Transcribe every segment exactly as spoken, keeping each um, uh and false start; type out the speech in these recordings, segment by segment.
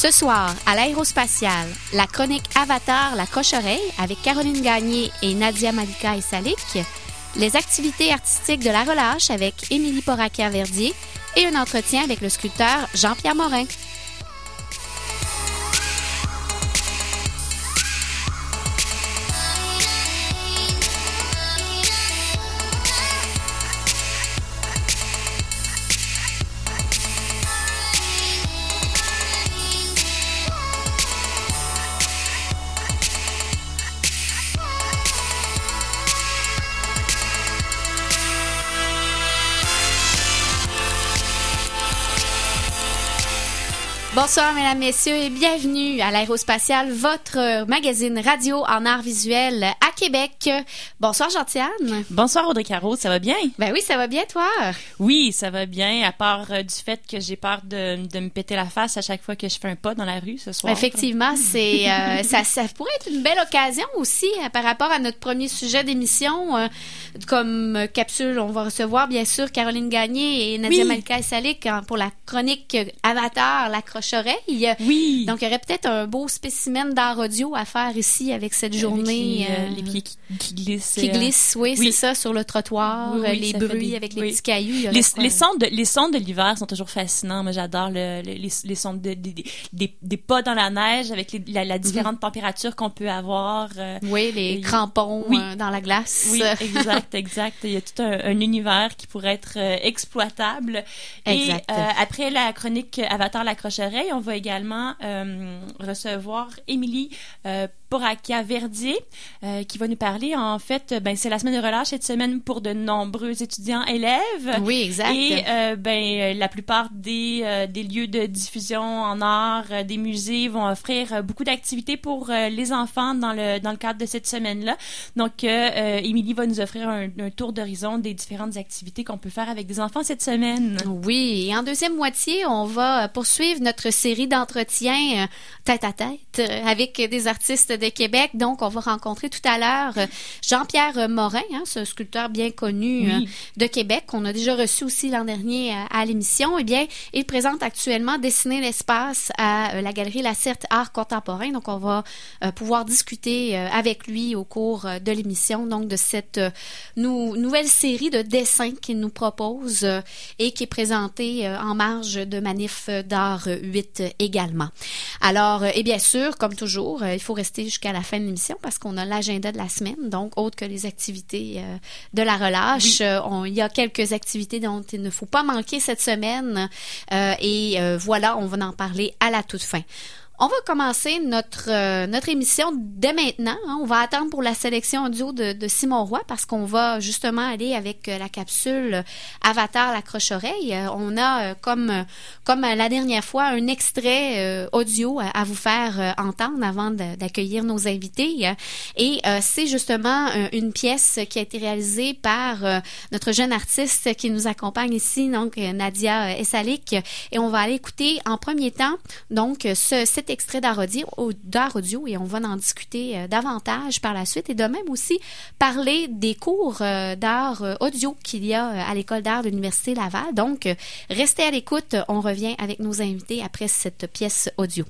Ce soir, à l'Aérospatiale, la chronique Avatar, la croche-oreille avec Caroline Gagné et Nadia Malika Essalik, les activités artistiques de la relâche avec Émilie Porakia-Verdier et un entretien avec le sculpteur Jean-Pierre Morin. Bonsoir, mesdames, messieurs, et bienvenue à l'Aérospatiale, votre magazine radio en art visuel à Québec. Bonsoir, Gentiane. Bonsoir, Audrey Caro, ça va bien? Ben oui, ça va bien, toi? Oui, ça va bien, à part euh, du fait que j'ai peur de, de me péter la face à chaque fois que je fais un pas dans la rue ce soir. Effectivement, c'est euh, ça, ça pourrait être une belle occasion aussi euh, par rapport à notre premier sujet d'émission. Euh, comme capsule, on va recevoir, bien sûr, Caroline Gagné et Nadia Oui. Malika Essalik hein, pour la chronique Avatar, la croche-oreille. Oui. Donc, il y aurait peut-être un beau spécimen d'art audio à faire ici avec cette journée. Avec les, euh, euh, les pieds qui, qui glissent. Qui euh, glissent, oui, oui. c'est ça, sur le trottoir, Oui, oui, euh, les ça fait bruits des- avec les oui. petits cailloux. il y aurait Les, quoi, les, euh, sons de, les sons de l'hiver sont toujours fascinants. Moi, j'adore le, le- les, les sons de, des- des, des, des pas dans la neige avec les, la, la différente température qu'on peut avoir. euh, Oui, les et- crampons oui. euh, dans la glace. Oui, exact, exact. Il y a tout un, un univers qui pourrait être euh, exploitable. Exact. Et euh, après la chronique Avatar la croche-oreille, on va également euh, recevoir Émilie euh, Porakia-Verdier euh, qui va nous parler. En fait, ben c'est la semaine de relâche cette semaine pour de nombreux étudiants élèves. Oui, exact. Et euh, ben la plupart des euh, des lieux de diffusion en art, euh, des musées vont offrir euh, beaucoup d'activités pour euh, les enfants dans le dans le cadre de cette semaine-là. Donc, euh, euh, Émilie va nous offrir un, un tour d'horizon des différentes activités qu'on peut faire avec des enfants cette semaine. Oui, et en deuxième moitié, on va poursuivre notre série d'entretiens euh, tête à tête euh, avec des artistes de Québec. Donc, on va rencontrer tout à l'heure euh, Jean-Pierre Morin, hein, ce sculpteur bien connu Oui. euh, de Québec, qu'on a déjà reçu aussi l'an dernier à, à l'émission. Eh bien, il présente actuellement Dessiner l'espace à euh, la Galerie Lacerte Art Contemporain. Donc, on va euh, pouvoir discuter euh, avec lui au cours euh, de l'émission, donc de cette euh, nou- nouvelle série de dessins qu'il nous propose euh, et qui est présentée euh, en marge de Manif d'art huit également. Alors, euh, et bien sûr, comme toujours, euh, il faut rester jusqu'à la fin de l'émission parce qu'on a l'agenda de la semaine, donc autre que les activités euh, de la relâche. Oui. Euh, on- il y a quelques activités dont il ne faut pas manquer cette semaine euh, et euh, voilà, on va en parler à la toute fin. On va commencer notre euh, notre émission dès maintenant. Hein. On va attendre pour la sélection audio de, de Simon Roy parce qu'on va justement aller avec euh, la capsule Avatar la croche-oreille. Euh, on a euh, comme euh, comme la dernière fois un extrait euh, audio à, à vous faire euh, entendre avant de- d'accueillir nos invités. Euh, Et euh, c'est justement euh, une pièce qui a été réalisée par euh, notre jeune artiste qui nous accompagne ici, donc euh, Nadia euh, Essalik. Et on va aller écouter en premier temps donc ce, cet extrait d'art audio, d'art audio et on va en discuter euh, davantage par la suite et de même aussi parler des cours euh, d'art euh, audio qu'il y a euh, à l'École d'art de l'Université Laval. Donc, euh, restez à l'écoute. On revient avec nos invités après cette pièce audio.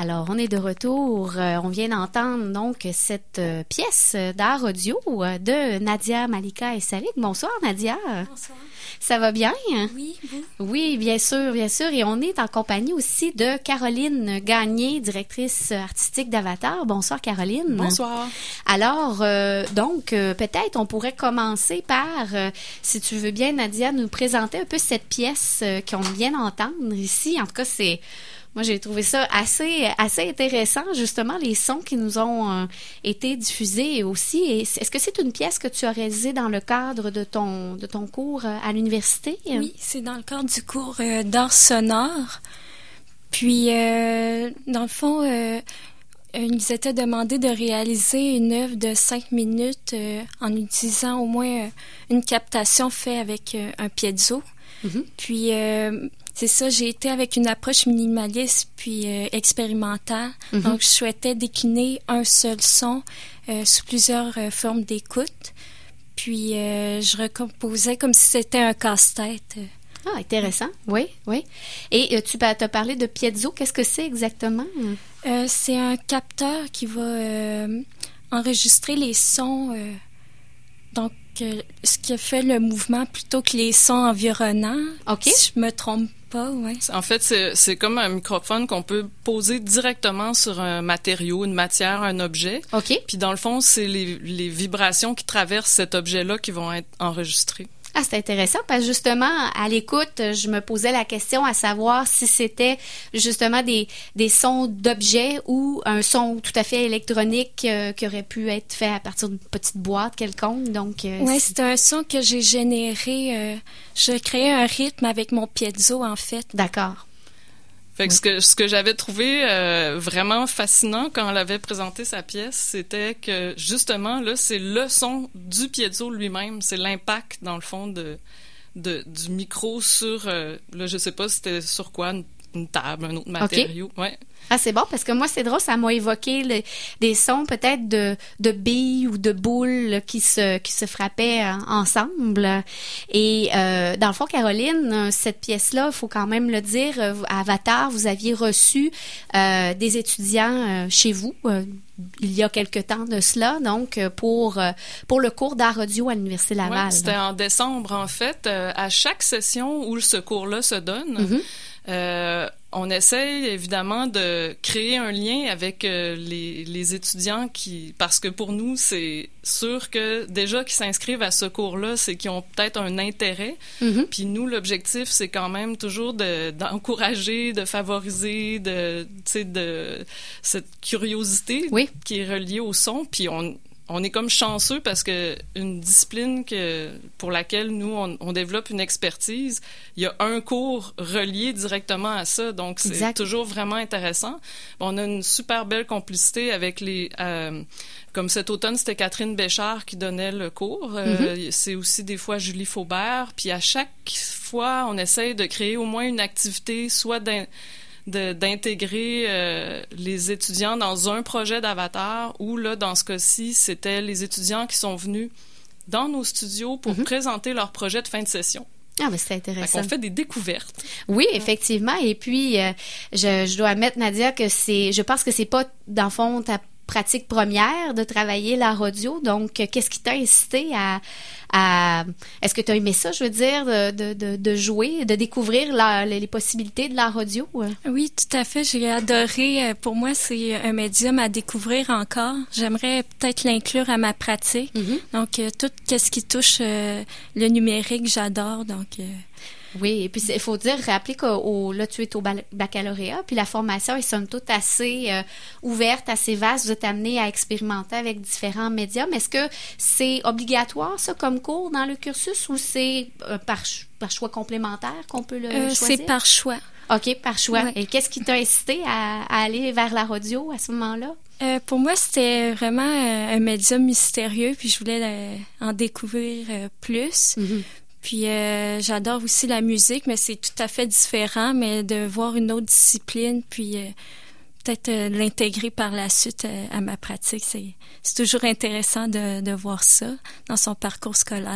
Alors, on est de retour. Euh, on vient d'entendre donc cette euh, pièce d'art audio euh, de Nadia, Malika et Salik. Bonsoir, Nadia. Bonsoir. Ça va bien? Oui, vous? Oui, bien sûr, bien sûr. Et on est en compagnie aussi de Caroline Gagné, directrice artistique d'Avatar. Bonsoir, Caroline. Bonsoir. Alors, euh, donc, euh, peut-être on pourrait commencer par, euh, si tu veux bien, Nadia, nous présenter un peu cette pièce euh, qu'on vient d'entendre ici. En tout cas, c'est... Moi, j'ai trouvé ça assez assez intéressant, justement, les sons qui nous ont euh, été diffusés aussi. Et est-ce que c'est une pièce que tu as réalisée dans le cadre de ton de ton cours euh, à l'université? Oui, c'est dans le cadre du cours euh, d'art sonore. Puis, euh, dans le fond, euh, il nous était demandé de réaliser une œuvre de cinq minutes euh, en utilisant au moins euh, une captation faite avec euh, un piezo. Mm-hmm. Puis... Euh, C'est ça, j'ai été avec une approche minimaliste puis euh, expérimentale. Mm-hmm. Donc, je souhaitais décliner un seul son euh, sous plusieurs euh, formes d'écoute. Puis, euh, je recomposais comme si c'était un casse-tête. Ah, intéressant. Oui, oui. Et euh, tu as parlé de piezo. Qu'est-ce que c'est exactement? Euh, c'est un capteur qui va euh, enregistrer les sons. Euh, donc, euh, ce qui fait le mouvement plutôt que les sons environnants. OK. Si je me trompe pas, ouais. En fait, c'est, c'est comme un microphone qu'on peut poser directement sur un matériau, une matière, un objet. OK. Puis dans le fond, c'est les, les vibrations qui traversent cet objet-là qui vont être enregistrées. Ah, c'est intéressant parce que justement, à l'écoute, je me posais la question à savoir si c'était justement des, des sons d'objets ou un son tout à fait électronique euh, qui aurait pu être fait à partir d'une petite boîte quelconque. Donc, euh, oui, c'est un son que j'ai généré. Euh, je créais un rythme avec mon piezo, en fait. D'accord. Fait que, oui. ce que ce que j'avais trouvé euh, vraiment fascinant quand elle avait présenté sa pièce, c'était que justement là, c'est le son du piezo lui-même, c'est l'impact dans le fond de, de du micro sur euh, là, je sais pas si c'était sur quoi, une, une table, un autre matériau, okay. ouais. Ah, c'est bon, parce que moi, c'est drôle, ça m'a évoqué le, des sons peut-être de, de billes ou de boules qui se, qui se frappaient euh, ensemble. Et euh, dans le fond, Caroline, cette pièce-là, il faut quand même le dire, à Avatar, vous aviez reçu euh, des étudiants euh, chez vous euh, il y a quelque temps de cela, donc pour, pour le cours d'art audio à l'Université Laval. Oui, c'était en décembre, en fait. Euh, à chaque session où ce cours-là se donne, mm-hmm. euh, on essaye évidemment de créer un lien avec euh, les, les étudiants qui, parce que pour nous, c'est sûr que déjà qu'ils s'inscrivent à ce cours-là, c'est qu'ils ont peut-être un intérêt. Mm-hmm. Puis nous, l'objectif, c'est quand même toujours de, d'encourager, de favoriser, de, tu sais, de cette curiosité oui. qui est reliée au son. Puis on On est comme chanceux parce que une discipline que pour laquelle nous on, on développe une expertise, il y a un cours relié directement à ça, donc c'est exact. Toujours vraiment intéressant. On a une super belle complicité avec les, euh, comme cet automne c'était Catherine Béchard qui donnait le cours, mm-hmm. euh, c'est aussi des fois Julie Faubert, puis à chaque fois on essaye de créer au moins une activité, soit d'un De, d'intégrer euh, les étudiants dans un projet d'Avatar ou là, dans ce cas-ci, c'était les étudiants qui sont venus dans nos studios pour mm-hmm. présenter leur projet de fin de session. Ah, mais c'est intéressant. On fait des découvertes. Oui, effectivement. Et puis, euh, je, je dois admettre, Nadia, que c'est, je pense que c'est pas, dans le fond, ta pratique première de travailler l'art audio. Donc, qu'est-ce qui t'a incité à, à est-ce que tu as aimé ça, je veux dire, de, de, de jouer, de découvrir la, les possibilités de l'art audio? Oui, tout à fait. J'ai adoré. Pour moi, c'est un médium à découvrir encore. J'aimerais peut-être l'inclure à ma pratique. Mm-hmm. Donc, tout ce qui touche euh, le numérique, j'adore. Donc... Euh, Oui, et puis il faut dire, rappeler que au, là, tu es au baccalauréat, puis la formation est somme toute assez euh, ouverte, assez vaste. Vous êtes amené à expérimenter avec différents médiums. Est-ce que c'est obligatoire, ça, comme cours dans le cursus, ou c'est euh, par, par choix complémentaire qu'on peut le euh, choisir? C'est par choix. OK, par choix. Ouais. Et qu'est-ce qui t'a incité à, à aller vers l'art audio à ce moment-là? Euh, pour moi, c'était vraiment euh, un médium mystérieux, puis je voulais euh, en découvrir euh, plus. Mm-hmm. Puis euh, j'adore aussi la musique, mais c'est tout à fait différent, mais de voir une autre discipline, puis euh, peut-être euh, l'intégrer par la suite euh, à ma pratique, c'est, c'est toujours intéressant de, de voir ça dans son parcours scolaire.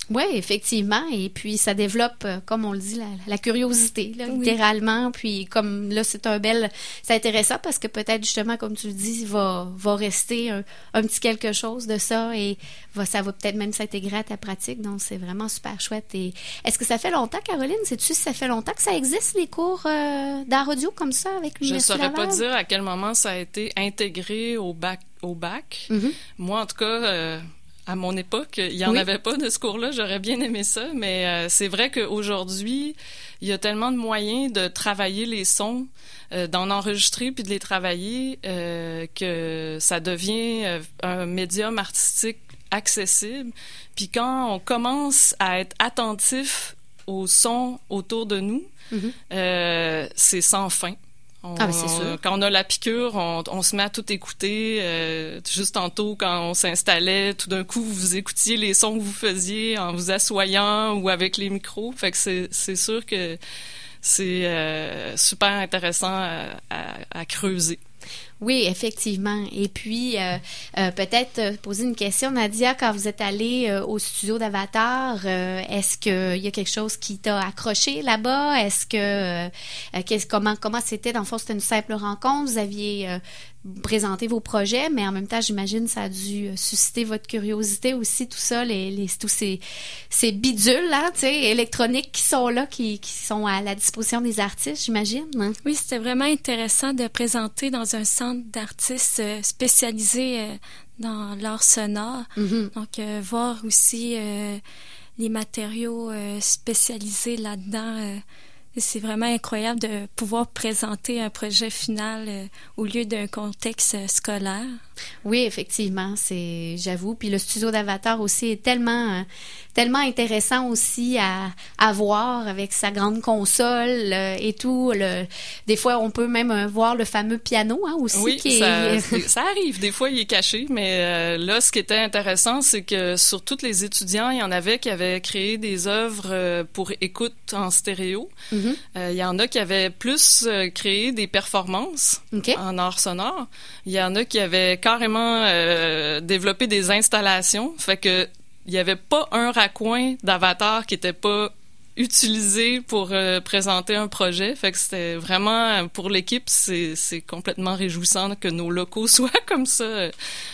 Oui, effectivement. Et puis, ça développe, euh, comme on le dit, la, la curiosité, là, Oui. littéralement. Puis, comme là, c'est un bel... C'est intéressant parce que peut-être, justement, comme tu le dis, va, va rester un, un petit quelque chose de ça et va, ça va peut-être même s'intégrer à ta pratique. Donc, c'est vraiment super chouette. Et est-ce que ça fait longtemps, Caroline? Sais-tu si ça fait longtemps que ça existe, les cours euh, d'art audio comme ça avec Je ne l'Université saurais pas Laval? dire à quel moment ça a été intégré au bac. Au bac. Mhm. Moi, en tout cas... Euh, à mon époque, il n'y en Oui. avait pas de ce cours-là. J'aurais bien aimé ça, mais euh, c'est vrai qu'aujourd'hui, il y a tellement de moyens de travailler les sons, euh, d'en enregistrer puis de les travailler, euh, que ça devient euh, un médium artistique accessible. Puis quand on commence à être attentif aux sons autour de nous, Mhm. euh, c'est sans fin. On, Ah, ben, c'est sûr. Quand on a la piqûre, on, on se met à tout écouter. Euh, juste tantôt, quand on s'installait, tout d'un coup, vous écoutiez les sons que vous faisiez en vous assoyant ou avec les micros. Fait que c'est, c'est sûr que c'est euh, super intéressant à, à, à creuser. Oui, effectivement. Et puis, euh, euh, peut-être euh, poser une question, Nadia, quand vous êtes allée euh, au studio d'Avatar, euh, est-ce qu'il y a quelque chose qui t'a accroché là-bas? Est-ce que, euh, qu'est-ce, comment, comment c'était? Dans le fond, c'était une simple rencontre. Vous aviez euh, présenté vos projets, mais en même temps, j'imagine, ça a dû susciter votre curiosité aussi, tout ça, les, les, tous ces, ces bidules, là, tu sais, électroniques qui sont là, qui, qui sont à la disposition des artistes, j'imagine. Hein? Oui, c'était vraiment intéressant de présenter dans un centre d'artistes euh, spécialisés euh, dans l'art sonore. Mm-hmm. Donc, euh, voir aussi euh, les matériaux euh, spécialisés là-dedans, euh, c'est vraiment incroyable de pouvoir présenter un projet final euh, au lieu d'un contexte euh, scolaire. Oui, effectivement, c'est, j'avoue. Puis le studio d'Avatar aussi est tellement, euh, tellement intéressant aussi à, à voir avec sa grande console euh, et tout. Le, des fois, on peut même euh, voir le fameux piano hein, aussi. Oui, qui ça, est... ça arrive. Des fois, il est caché, mais euh, là, ce qui était intéressant, c'est que sur tous les étudiants, il y en avait qui avaient créé des œuvres euh, pour écoute en stéréo. Mm-hmm. Euh, il y en a qui avaient plus euh, créé des performances Okay. en art sonore. Il y en a qui avaient carrément euh, développé des installations. Fait que il y avait pas un raccoin d'Avatar qui était pas utilisé pour euh, présenter un projet. Fait que c'était vraiment, pour l'équipe, c'est, c'est complètement réjouissant que nos locaux soient comme ça.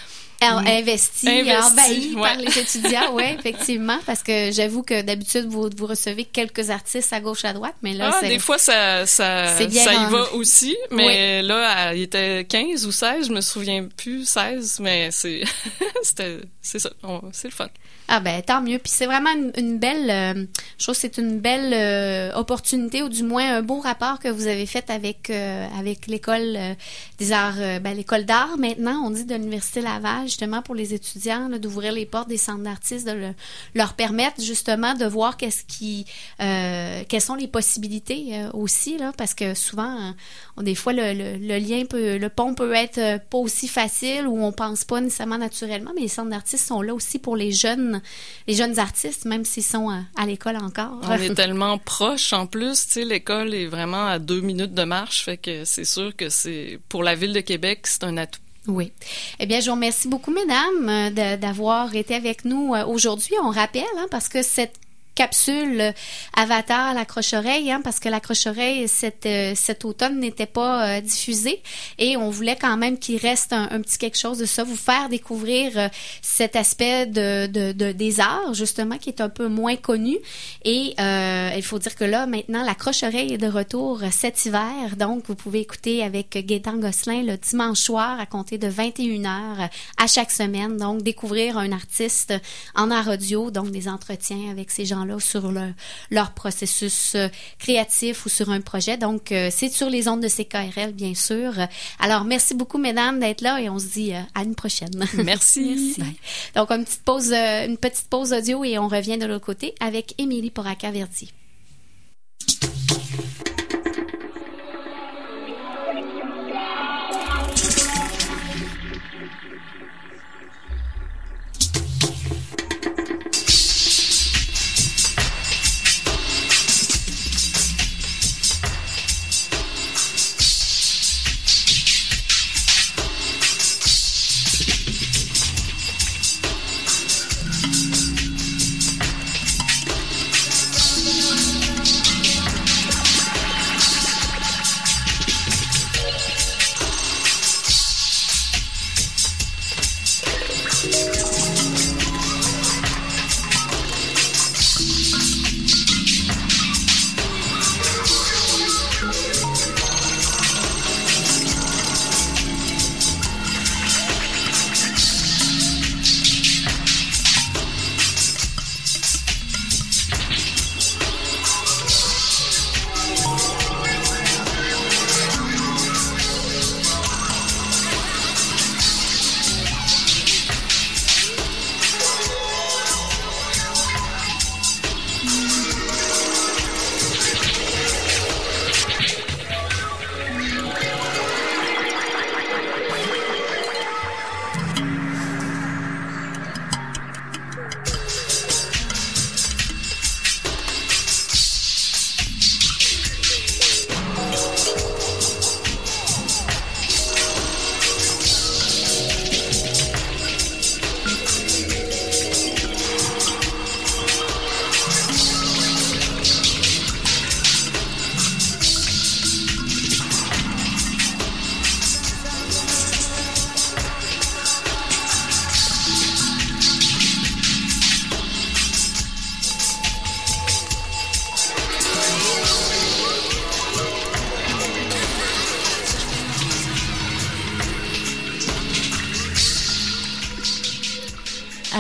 Investi, Investi, envahi ouais. par les étudiants, oui, effectivement, parce que j'avoue que d'habitude, vous, vous recevez quelques artistes à gauche, à droite, mais là, Ah, c'est... des fois, ça, ça, C'est bien ça y en- va aussi, mais là, il était quinze ou seize, je me souviens plus, seize, mais c'est, c'était, c'est ça, on- c'est le fun. Ah ben tant mieux. Puis c'est vraiment une, une belle, euh, je trouve que c'est une belle euh, opportunité ou du moins un beau rapport que vous avez fait avec euh, avec l'école euh, des arts, euh, ben l'école d'art maintenant on dit de l'université Laval justement pour les étudiants là, d'ouvrir les portes des centres d'artistes, de le, leur permettre justement de voir qu'est-ce qui, euh, quelles sont les possibilités euh, aussi là, parce que souvent on, des fois le, le, le lien peut, le pont peut être euh, pas aussi facile ou on pense pas nécessairement naturellement, mais les centres d'artistes sont là aussi pour les jeunes les jeunes artistes, même s'ils sont à, à l'école encore. On est tellement proches en plus, tu sais, l'école est vraiment à deux minutes de marche, fait que c'est sûr que c'est pour la ville de Québec, c'est un atout. Oui. Eh bien, je vous remercie beaucoup, mesdames, de, d'avoir été avec nous aujourd'hui. On rappelle, hein, parce que cette capsule Avatar, l'accroche-oreille, hein, parce que l'accroche-oreille cet, euh, cet automne n'était pas euh, diffusée et on voulait quand même qu'il reste un, un petit quelque chose de ça, vous faire découvrir euh, cet aspect de, de, de des arts, justement, qui est un peu moins connu. Et euh, il faut dire que là, maintenant, l'accroche-oreille est de retour cet hiver, donc vous pouvez écouter avec Gaétan Gosselin le dimanche soir à compter de vingt et une heures à chaque semaine, donc découvrir un artiste en art audio, donc des entretiens avec ces gens-là sur le, leur processus euh, créatif ou sur un projet. Donc, euh, c'est sur les ondes de C K R L, bien sûr. Alors, merci beaucoup, mesdames, d'être là et on se dit euh, à une prochaine. Merci. Bye. Donc, une petite pause, euh, une petite pause audio et on revient de l'autre côté avec Émilie Porraca-Verdier.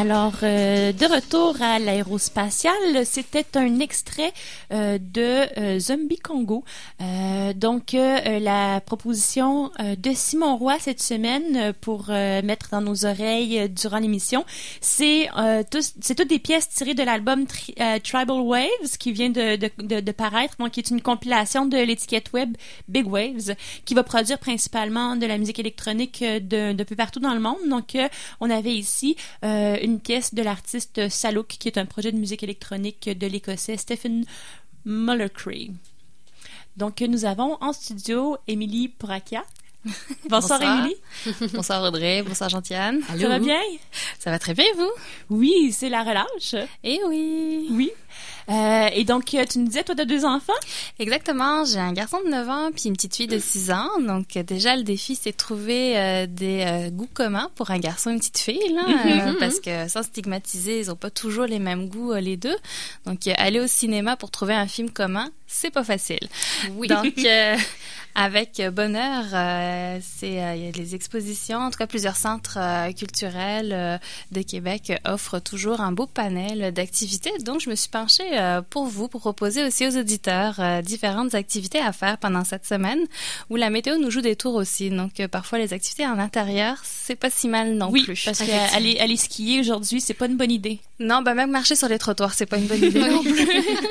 Alors, euh, de retour à l'aérospatiale, c'était un extrait euh, de euh, Zombie Congo. Euh, donc, euh, la proposition euh, de Simon Roy cette semaine euh, pour euh, mettre dans nos oreilles euh, durant l'émission, c'est euh, tous, c'est toutes des pièces tirées de l'album tri- euh, Tribal Waves qui vient de, de, de, de paraître, donc qui est une compilation de l'étiquette web Big Waves, qui va produire principalement de la musique électronique de, de peu partout dans le monde. Donc, euh, on avait ici euh, une pièce de l'artiste Salouk, qui est un projet de musique électronique de l'Écossais Stephen Mullercree. Donc, nous avons en studio Émilie Porakia. Bonsoir, Bonsoir. Émilie. Bonsoir Audrey, bonsoir Gentiane. Ça va bien? Ça va très bien, vous? Oui, c'est la relâche. Eh oui! Oui. Euh, et donc, tu nous disais, toi, tu as deux enfants? Exactement, j'ai un garçon de neuf ans puis une petite fille de six ans. Donc euh, déjà, le défi, c'est de trouver euh, des euh, goûts communs pour un garçon et une petite fille, là, euh, parce que sans stigmatiser, ils ont pas toujours les mêmes goûts, euh, les deux. Donc, euh, aller au cinéma pour trouver un film commun, c'est pas facile. Oui. Donc, euh, avec bonheur, euh, c'est euh, il y a des expositions, en tout cas plusieurs centres euh, culturels euh, de Québec offrent toujours un beau panel d'activités. Donc, je me suis penchée euh, pour vous, pour proposer aussi aux auditeurs euh, différentes activités à faire pendant cette semaine, où la météo nous joue des tours aussi. Donc, euh, parfois, les activités en intérieur, c'est pas si mal non oui, plus. parce qu'aller aller skier aujourd'hui, c'est pas une bonne idée. Non, ben même marcher sur les trottoirs, c'est pas une bonne idée non plus.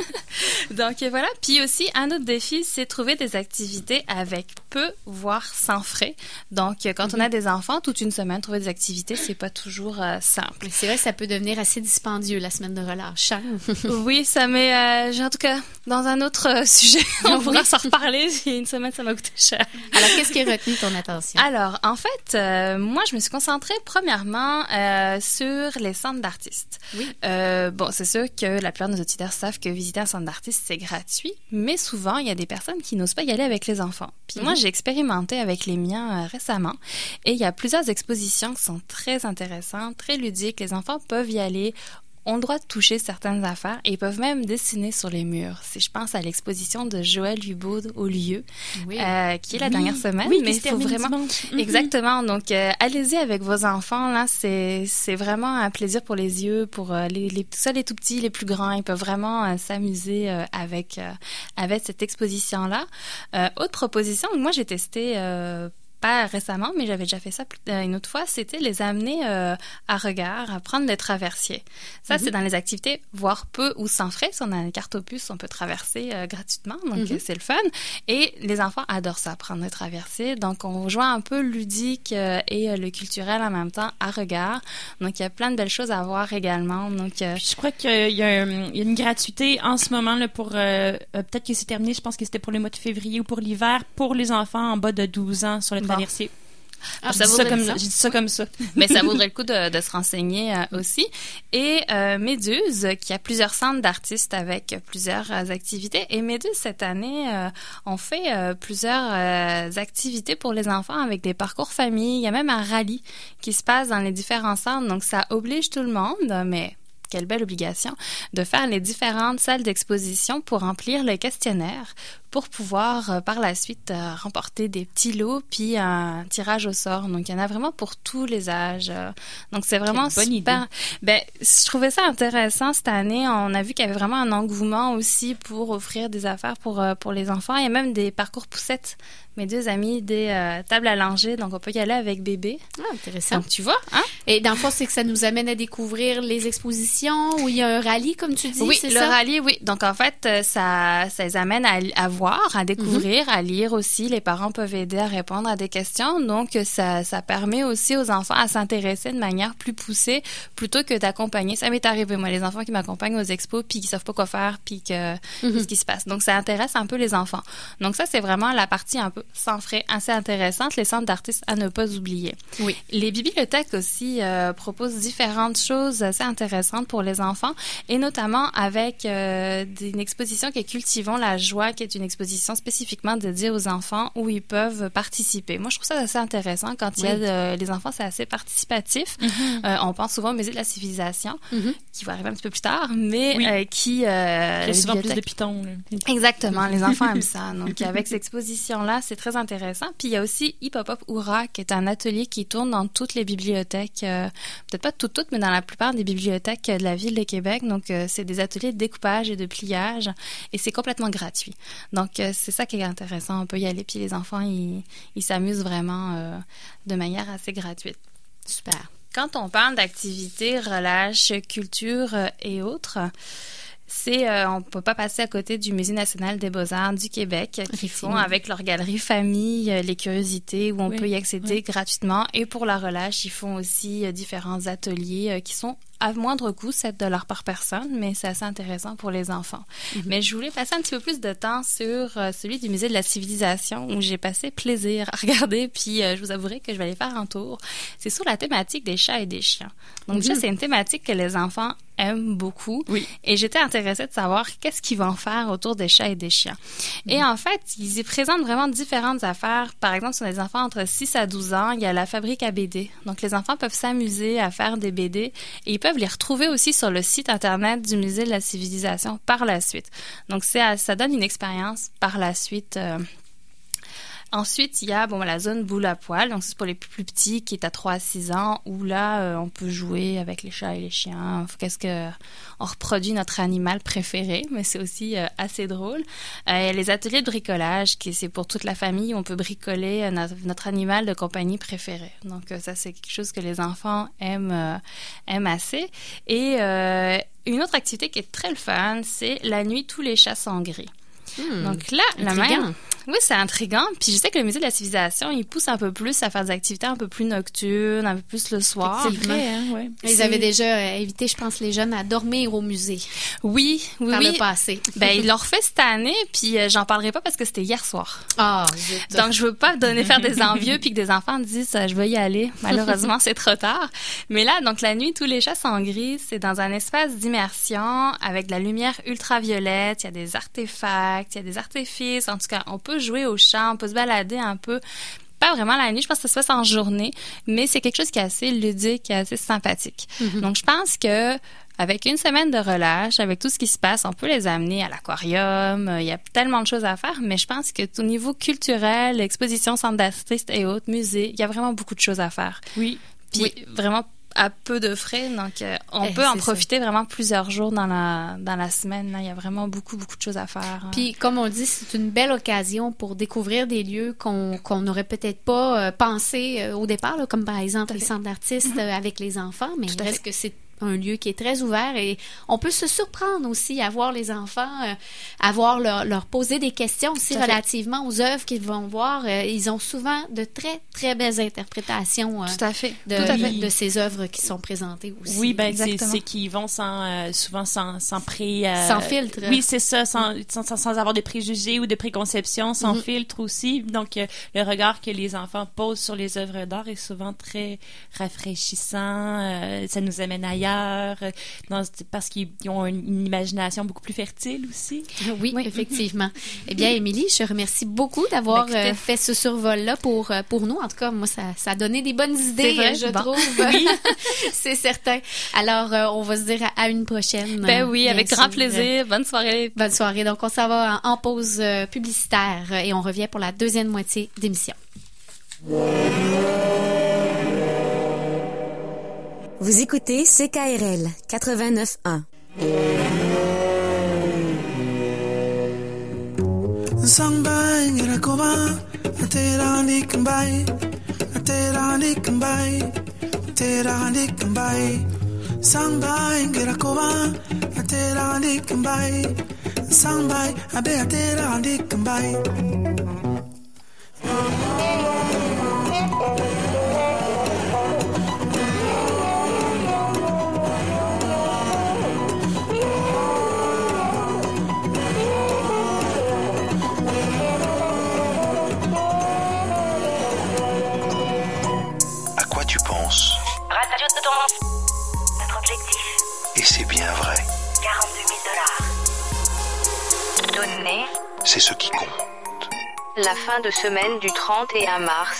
Donc, euh, voilà. Puis aussi, un autre défi, c'est trouver des activités avec peu, voire sans frais. Donc, euh, quand mm-hmm. on a des enfants, toute une semaine, trouver des activités, c'est pas toujours euh, simple. C'est vrai que ça peut devenir assez dispendieux, la semaine de relâche. Hein? Oui, ça met, euh, j'ai en tout cas, dans un autre euh, sujet, on oui. pourra s'en reparler. Une semaine, ça m'a coûté cher. Alors, qu'est-ce qui a retenu ton attention? Alors, en fait, euh, moi, je me suis concentrée premièrement euh, sur les centres d'artistes. Oui. Euh, bon, c'est sûr que la plupart de nos auditeurs savent que visiter un centre d'artistes, c'est gratuit, mais souvent, il y a des personnes qui n'osent pas y aller avec les enfants. Puis mm-hmm. moi, j'ai expérimenté avec les miens euh, récemment, et il y a plusieurs expositions qui sont très intéressantes, très ludiques. Les enfants peuvent y aller, ont le droit de toucher certaines affaires et ils peuvent même dessiner sur les murs. Si je pense à l'exposition de Joël Hubaud au lieu, oui. euh, qui est la oui. dernière semaine, oui, mais il faut vraiment mm-hmm. exactement. Donc, euh, allez-y avec vos enfants. Là, c'est c'est vraiment un plaisir pour les yeux, pour euh, les les ça les tout petits, les plus grands, ils peuvent vraiment euh, s'amuser euh, avec euh, avec cette exposition là. Euh, autre proposition, moi j'ai testé. Euh, Pas récemment, mais j'avais déjà fait ça une autre fois, c'était les amener euh, à regard, à prendre les traversiers. Ça, mm-hmm. c'est dans les activités, voire peu ou sans frais. Si on a une carte opus, on peut traverser euh, gratuitement, donc mm-hmm. c'est le fun. Et les enfants adorent ça, prendre les traversiers. Donc, on joint un peu ludique euh, et euh, le culturel en même temps à regard. Donc, il y a plein de belles choses à voir également. Donc, euh... je crois qu'il y a, un, il y a une gratuité en ce moment là, pour, euh, peut-être que c'est terminé, je pense que c'était pour le mois de février ou pour l'hiver, pour les enfants en bas de douze ans sur le traversier. Ah, ça ça comme ça. J'ai dit ça comme ça. Mais ça vaudrait le coup de, de se renseigner euh, aussi. Et euh, Méduse, qui a plusieurs centres d'artistes avec plusieurs euh, activités. Et Méduse, cette année, euh, on fait euh, plusieurs euh, activités pour les enfants avec des parcours famille. Il y a même un rallye qui se passe dans les différents centres. Donc, ça oblige tout le monde, mais... quelle belle obligation, de faire les différentes salles d'exposition pour remplir le questionnaire, pour pouvoir euh, par la suite euh, remporter des petits lots puis un tirage au sort. Donc, il y en a vraiment pour tous les âges. Donc, c'est vraiment quelle bonne super. Idée. Ben, je trouvais ça intéressant cette année. On a vu qu'il y avait vraiment un engouement aussi pour offrir des affaires pour, euh, pour les enfants. Il y a même des parcours poussettes. Mes deux amis, des euh, tables à langer, donc on peut y aller avec bébé. Ah, intéressant. Donc, tu vois, hein? Et dans le fond, c'est que ça nous amène à découvrir les expositions où il y a un rallye, comme tu dis, oui, c'est le ça? rallye, oui. Donc, en fait, ça, ça les amène à, à voir, à découvrir, mm-hmm. à lire aussi. Les parents peuvent aider à répondre à des questions. Donc, ça, ça permet aussi aux enfants à s'intéresser de manière plus poussée plutôt que d'accompagner. Ça m'est arrivé, moi, les enfants qui m'accompagnent aux expos puis qui savent pas quoi faire puis que, mm-hmm. ce qui se passe. Donc, ça intéresse un peu les enfants. Donc, ça, c'est vraiment la partie un peu sans frais, assez intéressante, les centres d'artistes à ne pas oublier. Oui. Les bibliothèques aussi euh, proposent différentes choses assez intéressantes pour les enfants, et notamment avec euh, une exposition qui est Cultivons la joie, qui est une exposition spécifiquement dédiée aux enfants où ils peuvent participer. Moi, je trouve ça assez intéressant quand il oui. y a de, les enfants, c'est assez participatif. Mm-hmm. Euh, on pense souvent au musée de la civilisation, mm-hmm. qui va arriver un petit peu plus tard, mais oui. euh, qui... Euh, il y a souvent plus de pitons. Là. Exactement, les enfants aiment ça. Donc, avec cette exposition-là, c'est très intéressant. Puis il y a aussi Hip-Hop Oura, qui est un atelier qui tourne dans toutes les bibliothèques, euh, peut-être pas toutes, toutes, mais dans la plupart des bibliothèques de la ville de Québec. Donc, euh, c'est des ateliers de découpage et de pliage, et c'est complètement gratuit. Donc, euh, c'est ça qui est intéressant. On peut y aller, puis les enfants, ils, ils s'amusent vraiment euh, de manière assez gratuite. Super. Quand on parle d'activités, relâche, culture euh, et autres, c'est euh, on peut pas passer à côté du Musée national des beaux-arts du Québec, qui font avec leur galerie famille euh, les curiosités, où on oui, peut y accéder oui. gratuitement. Et pour la relâche, ils font aussi euh, différents ateliers euh, qui sont à moindre coût, sept dollars par personne, mais c'est assez intéressant pour les enfants. Mm-hmm. Mais je voulais passer un petit peu plus de temps sur euh, celui du Musée de la civilisation, où j'ai passé plaisir à regarder, puis euh, je vous avouerai que je vais aller faire un tour. C'est sur la thématique des chats et des chiens. Donc mm-hmm. déjà, c'est une thématique que les enfants aiment beaucoup. Oui. Et j'étais intéressée de savoir qu'est-ce qu'ils vont faire autour des chats et des chiens. Mm-hmm. Et en fait, ils y présentent vraiment différentes affaires. Par exemple, sur les enfants entre six à douze ans, il y a la fabrique à B D. Donc, les enfants peuvent s'amuser à faire des B D, et ils peuvent les retrouver aussi sur le site Internet du Musée de la civilisation par la suite. Donc, c'est, ça donne une expérience par la suite. Euh, Ensuite, il y a bon, la zone boule à poil, donc c'est pour les plus petits, qui est à trois à six ans, où là, euh, on peut jouer avec les chats et les chiens. Qu'est-ce que on reproduit notre animal préféré, mais c'est aussi euh, assez drôle. Euh, il y a les ateliers de bricolage, qui c'est pour toute la famille, où on peut bricoler euh, notre, notre animal de compagnie préféré. Donc euh, ça, c'est quelque chose que les enfants aiment, euh, aiment assez. Et euh, une autre activité qui est très le fun, c'est la nuit, tous les chats sont gris. Mmh, Donc là, la même... Oui, c'est intriguant. Puis je sais que le Musée de la civilisation, il pousse un peu plus à faire des activités un peu plus nocturnes, un peu plus le soir. C'est vrai, hein, ouais. Ils c'est... avaient déjà euh, invité, je pense, les jeunes à dormir au musée. Oui, oui, par oui. le passé. Ben, ils l'ont refait cette année, puis euh, j'en parlerai pas parce que c'était hier soir. Ah, zut. Donc, je veux pas donner faire des envieux puis que des enfants disent euh, je vais y aller. Malheureusement, c'est trop tard. Mais là, donc, la nuit, tous les chats sont gris. C'est dans un espace d'immersion avec de la lumière ultraviolette. Il y a des artefacts, il y a des artifices. En tout cas, on peut jouer aux chats, on peut se balader un peu. Pas vraiment la nuit, je pense que ça se passe en journée, mais c'est quelque chose qui est assez ludique et assez sympathique. Mm-hmm. Donc, je pense que avec une semaine de relâche, avec tout ce qui se passe, on peut les amener à l'aquarium. Il y a tellement de choses à faire, mais je pense que au niveau culturel, exposition, centre d'artistes et autres, musées, il y a vraiment beaucoup de choses à faire. Oui. Puis oui. vraiment à peu de frais, donc euh, on eh, peut en profiter ça. Vraiment plusieurs jours dans la dans la semaine. Là. Il y a vraiment beaucoup, beaucoup de choses à faire. Hein. Puis, comme on dit, c'est une belle occasion pour découvrir des lieux qu'on qu'on n'aurait peut-être pas euh, pensé euh, au départ, là, comme par exemple les centres d'artistes mm-hmm. euh, avec les enfants, mais il reste que c'est un lieu qui est très ouvert et on peut se surprendre aussi à voir les enfants, euh, à voir leur, leur poser des questions aussi relativement aux œuvres qu'ils vont voir. Euh, ils ont souvent de très, très belles interprétations euh, Tout à fait. De, Tout à fait. de ces œuvres qui sont présentées aussi. Oui, ben c'est, c'est qu'ils vont sans, euh, souvent sans, sans pré... Euh, sans filtre. Oui, c'est ça, sans, sans, sans avoir de préjugés ou de préconceptions, sans mm-hmm. filtre aussi. Donc, euh, le regard que les enfants posent sur les œuvres d'art est souvent très rafraîchissant. Euh, ça nous amène ailleurs. Dans, parce qu'ils ont une, une imagination beaucoup plus fertile aussi. Oui, oui. Effectivement. Eh bien, Émilie, je te remercie beaucoup d'avoir euh, fait ce survol-là pour, pour nous. En tout cas, moi, ça, ça a donné des bonnes idées, vrai, je bon. trouve. Oui. C'est certain. Alors, euh, on va se dire à, à une prochaine. Ben oui, avec sûr. Grand plaisir. Bonne soirée. Bonne soirée. Donc, on s'en va en, en pause euh, publicitaire et on revient pour la deuxième moitié d'émission. Vous écoutez C K R L quatre-vingt-neuf un. Sangbai ngirakoba atera nikambai atera nikambai atera nikambai Sangbai ngirakoba atera nikambai Sangbai abe atera nikambai Notre objectif. Et c'est bien vrai. quarante-deux mille dollars. Donner. C'est ce qui compte. La fin de semaine du trente et un mars.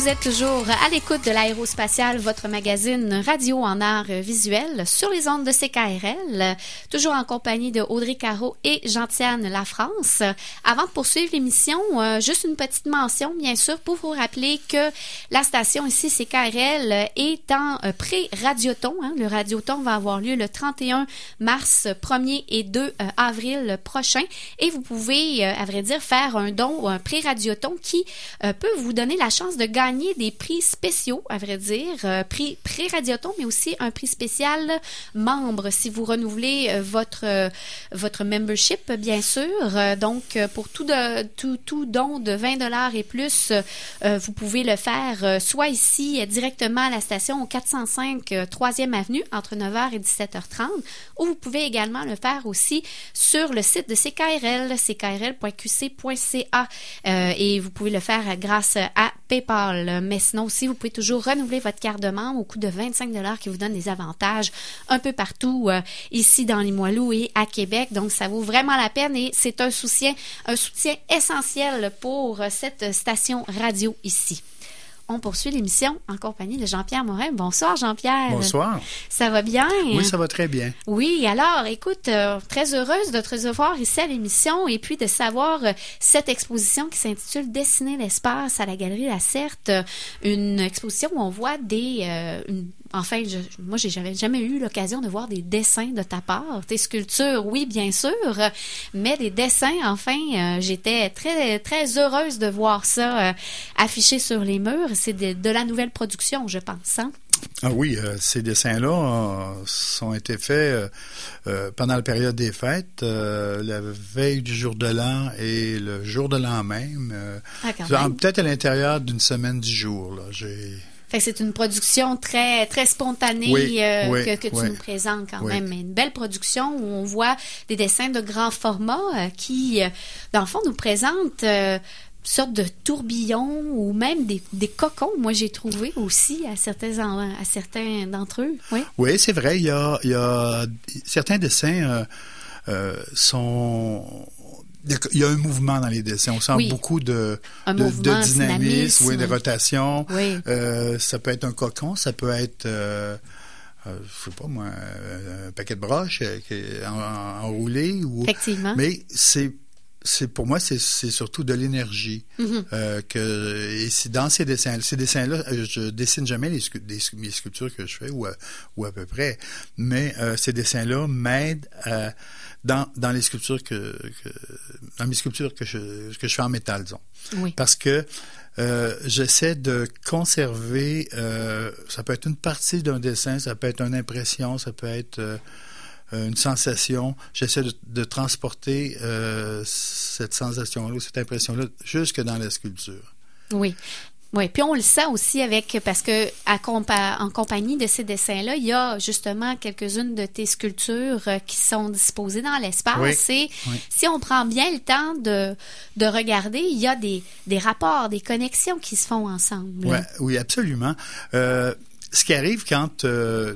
vous êtes toujours à l'écoute de l'Aérospatiale, votre magazine radio en art visuel sur les ondes de C K R L, toujours en compagnie de Audrey Caro et Gentiane Lafrance. Avant de poursuivre l'émission, euh, juste une petite mention, bien sûr, pour vous rappeler que la station ici, C K R L, est en euh, pré-radioton. Hein. Le radioton va avoir lieu le trente et un mars, premier et deux euh, avril prochain. Et vous pouvez, euh, à vrai dire, faire un don ou un pré-radioton qui euh, peut vous donner la chance de gagner des prix spéciaux, à vrai dire, euh, prix pré-radioton, mais aussi un prix spécial membre si vous renouvelez euh, votre euh, votre membership, bien sûr. Euh, donc, euh, pour tout de tout tout don de vingt dollars et plus, euh, vous pouvez le faire euh, soit ici euh, directement à la station au quatre cent cinq euh, troisième avenue entre neuf heures et dix-sept heures trente, ou vous pouvez également le faire aussi sur le site de C K R L, c k r l point q c point c a, euh, et vous pouvez le faire grâce à PayPal. Mais sinon aussi, vous pouvez toujours renouveler votre carte de membre au coût de vingt-cinq dollars qui vous donne des avantages un peu partout euh, ici dans Limoilou et à Québec. Donc, ça vaut vraiment la peine et c'est un soutien, un soutien essentiel pour cette station radio ici. On poursuit l'émission en compagnie de Jean-Pierre Morin. Bonsoir, Jean-Pierre. Bonsoir. Ça va bien? Oui, ça va très bien. Oui, alors, écoute, euh, très heureuse de te recevoir ici à l'émission et puis de savoir euh, cette exposition qui s'intitule « Dessiner l'espace » à la Galerie Lacerte. Une exposition où on voit des... Euh, une, enfin, je, moi, j'ai jamais, jamais eu l'occasion de voir des dessins de ta part. Tes sculptures, oui, bien sûr, mais des dessins, enfin, euh, j'étais très, très heureuse de voir ça euh, affiché sur les murs. C'est de, de la nouvelle production, je pense, hein? Ah oui, euh, ces dessins-là euh, ont été faits euh, euh, pendant la période des fêtes, euh, la veille du jour de l'an et le jour de l'an même. Euh, ah, peut-être à l'intérieur d'une semaine, dix jours. Là, j'ai... Fait que c'est une production très très spontanée oui, euh, oui, que, que tu oui. nous présentes quand oui. même. Mais une belle production où on voit des dessins de grand format euh, qui, euh, dans le fond, nous présentent... Euh, sorte de tourbillons ou même des, des cocons, moi j'ai trouvé aussi à certains à certains d'entre eux. Oui, oui c'est vrai. Il y a, il y a certains dessins euh, euh, sont... Il y a un mouvement dans les dessins. On sent oui. beaucoup de, un de, mouvement, de dynamisme, dynamisme. Oui, de rotation. Oui. Euh, ça peut être un cocon, ça peut être... Euh, Euh, je sais pas moi, un paquet de broches euh, qui est en, en, enroulé. Ou... Effectivement. Mais c'est C'est pour moi, c'est, c'est surtout de l'énergie. Mm-hmm. Euh, que, et c'est dans ces dessins, ces dessins-là, je dessine jamais les, des, mes sculptures que je fais, ou à, ou à peu près, mais euh, ces dessins-là m'aident à, dans, dans les sculptures que, que dans mes sculptures que je, que je fais en métal, disons. Oui. Parce que euh, j'essaie de conserver, euh, ça peut être une partie d'un dessin, ça peut être une impression, ça peut être... Euh, une sensation. J'essaie de, de transporter euh, cette sensation-là, cette impression-là, jusque dans la sculpture. Oui. Oui, puis on le sent aussi avec, parce que à compa, en compagnie de ces dessins-là, il y a justement quelques-unes de tes sculptures euh, qui sont disposées dans l'espace. Oui, et oui. si on prend bien le temps de, de regarder, il y a des, des rapports, des connexions qui se font ensemble. Ouais, oui, absolument. Euh, ce qui arrive quand... Euh,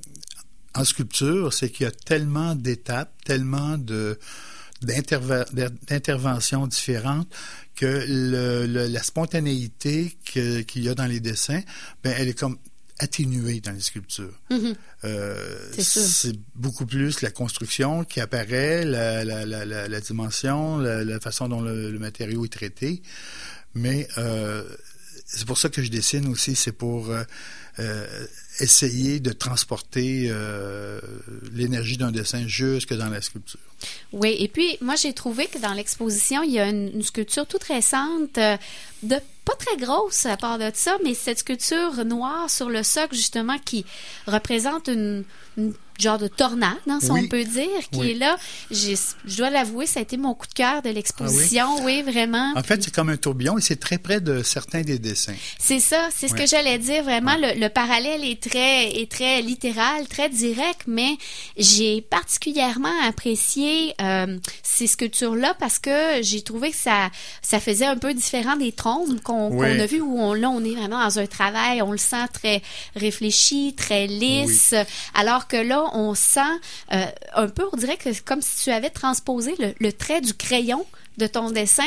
en sculpture, c'est qu'il y a tellement d'étapes, tellement de, d'interve- d'interventions différentes que le, le, la spontanéité que, qu'il y a dans les dessins, ben, elle est comme atténuée dans les sculptures. Mm-hmm. Euh, c'est, sûr. c'est beaucoup plus la construction qui apparaît, la, la, la, la, la dimension, la, la façon dont le, le matériau est traité. Mais euh, c'est pour ça que je dessine aussi, c'est pour... Euh, euh, essayer de transporter euh, l'énergie d'un dessin jusque dans la sculpture. Oui, et puis moi j'ai trouvé que dans l'exposition, il y a une, une sculpture toute récente, euh, de pas très grosse à part de ça, mais cette sculpture noire sur le socle justement qui représente une, une genre de tornade, hein, si oui. on peut dire, qui oui. est là. J'ai, je dois l'avouer, ça a été mon coup de cœur de l'exposition, ah oui? oui, vraiment. En fait, c'est comme un tourbillon et c'est très près de certains des dessins. C'est ça, c'est ce ouais. que j'allais dire, vraiment, ouais. le, le parallèle est très, est très littéral, très direct, mais j'ai particulièrement apprécié euh, ces sculptures-là parce que j'ai trouvé que ça, ça faisait un peu différent des trompes qu'on, oui. qu'on a vues, où on, là, on est vraiment dans un travail, on le sent très réfléchi, très lisse, oui. alors que là, on sent euh, un peu, on dirait que c'est comme si tu avais transposé le, le trait du crayon de ton dessin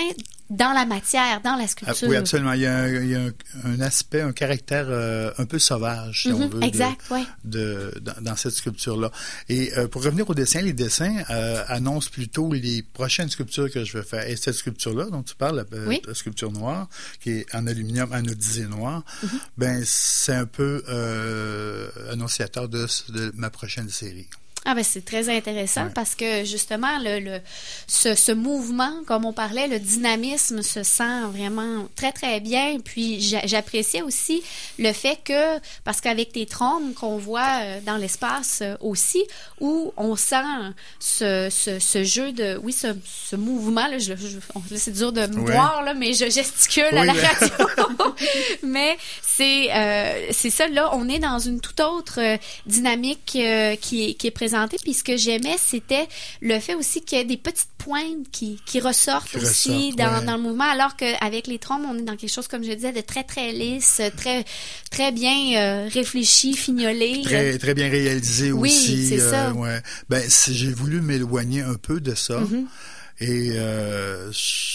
dans la matière, dans la sculpture. Ah, oui, absolument. Il y a un, il y a un, un aspect, un caractère euh, un peu sauvage, si mm-hmm, on veut, exact, de, ouais. de, dans, dans cette sculpture-là. Et euh, pour revenir au dessin, les dessins euh, annoncent plutôt les prochaines sculptures que je vais faire. Et cette sculpture-là, dont tu parles, la, oui. la sculpture noire, qui est en aluminium anodisé noir, mm-hmm. ben c'est un peu euh, annonciateur de, de ma prochaine série. Ah ben c'est très intéressant ouais. parce que justement le, le ce, ce mouvement, comme on parlait, le dynamisme se sent vraiment très très bien. Puis j'a, j'appréciais aussi le fait que, parce qu'avec tes trombes qu'on voit dans l'espace aussi, où on sent ce, ce, ce jeu de, oui, ce, ce mouvement là, je, je, là c'est dur de me ouais. voir là, mais je gesticule oui, à la radio. Mais c'est euh, c'est ça là, on est dans une toute autre dynamique euh, qui est qui est présente. Puis ce que j'aimais, c'était le fait aussi qu'il y ait des petites pointes qui, qui ressortent qui aussi ressortent, dans, ouais. dans le mouvement, alors qu'avec les trombes, on est dans quelque chose, comme je disais, de très, très lisse, très, très bien euh, réfléchi, fignolé. Très, très bien réalisé oui, aussi. Oui, c'est euh, ça. Ouais. Ben, j'ai voulu m'éloigner un peu de ça. Mm-hmm. Et euh,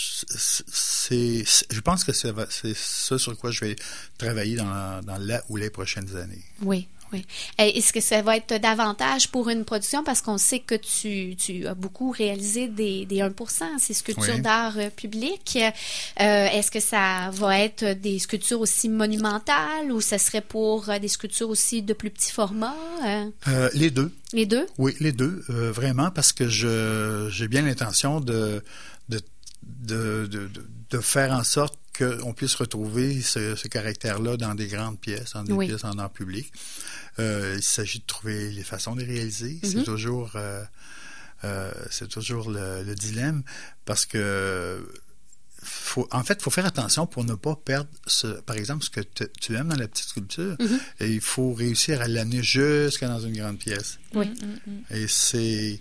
c'est, je pense que c'est, c'est ça sur quoi je vais travailler dans, dans la ou les prochaines années. Oui. Oui. Est-ce que ça va être davantage pour une production? Parce qu'on sait que tu, tu as beaucoup réalisé des, des un pour cent, ces sculptures oui. d'art euh, public. Euh, est-ce que ça va être des sculptures aussi monumentales ou ça serait pour euh, des sculptures aussi de plus petit format? Euh? Euh, les deux. Les deux? Oui, les deux, euh, vraiment, parce que je j'ai bien l'intention de, de, de, de, de faire en sorte qu'on puisse retrouver ce, ce caractère-là dans des grandes pièces, dans des oui. pièces en art public. Euh, il s'agit de trouver les façons de les réaliser. Mm-hmm. C'est toujours, euh, euh, c'est toujours le, le dilemme parce que, faut, en fait, il faut faire attention pour ne pas perdre, ce, par exemple, ce que te, tu aimes dans la petite sculpture. Mm-hmm. Et il faut réussir à l'amener jusqu'à dans une grande pièce. Oui. Mm-hmm. Et c'est...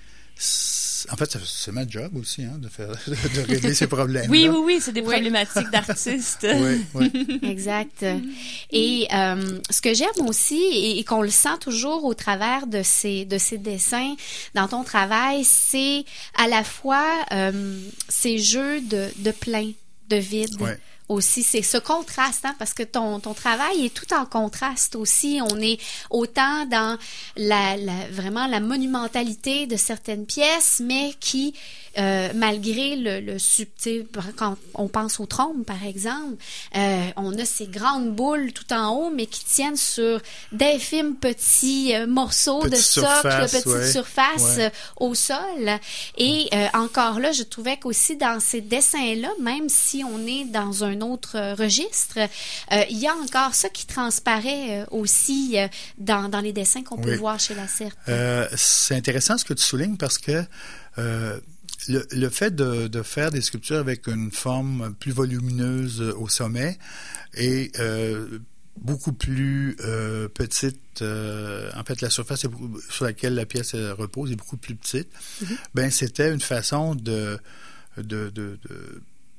En fait, c'est ma job aussi, hein, de faire, de régler ces problèmes. Oui, oui, oui, c'est des problématiques d'artistes. Oui, oui. Exact. Et euh, ce que j'aime aussi, et, et qu'on le sent toujours au travers de ces, de ces dessins dans ton travail, c'est à la fois euh, ces jeux de, de plein, de vide. Oui. Aussi, c'est ce contraste, hein, parce que ton, ton travail est tout en contraste aussi. On est autant dans la, la vraiment la monumentalité de certaines pièces, mais qui, euh, malgré le, le subtil, quand on pense aux trombes, par exemple, euh, on a ces grandes boules tout en haut, mais qui tiennent sur d'infimes petits euh, morceaux Petite de socle, de petites ouais. surfaces ouais. euh, au sol. Et euh, encore là, je trouvais qu'aussi dans ces dessins-là, même si on est dans un autre euh, registre, euh, il y a encore ça qui transparaît euh, aussi euh, dans, dans les dessins qu'on peut oui. voir chez Lacerte. Euh, c'est intéressant ce que tu soulignes parce que euh, le, le fait de, de faire des sculptures avec une forme plus volumineuse au sommet et euh, beaucoup plus euh, petite, euh, en fait la surface est beaucoup, sur laquelle la pièce repose est beaucoup plus petite, mm-hmm. ben c'était une façon de de, de, de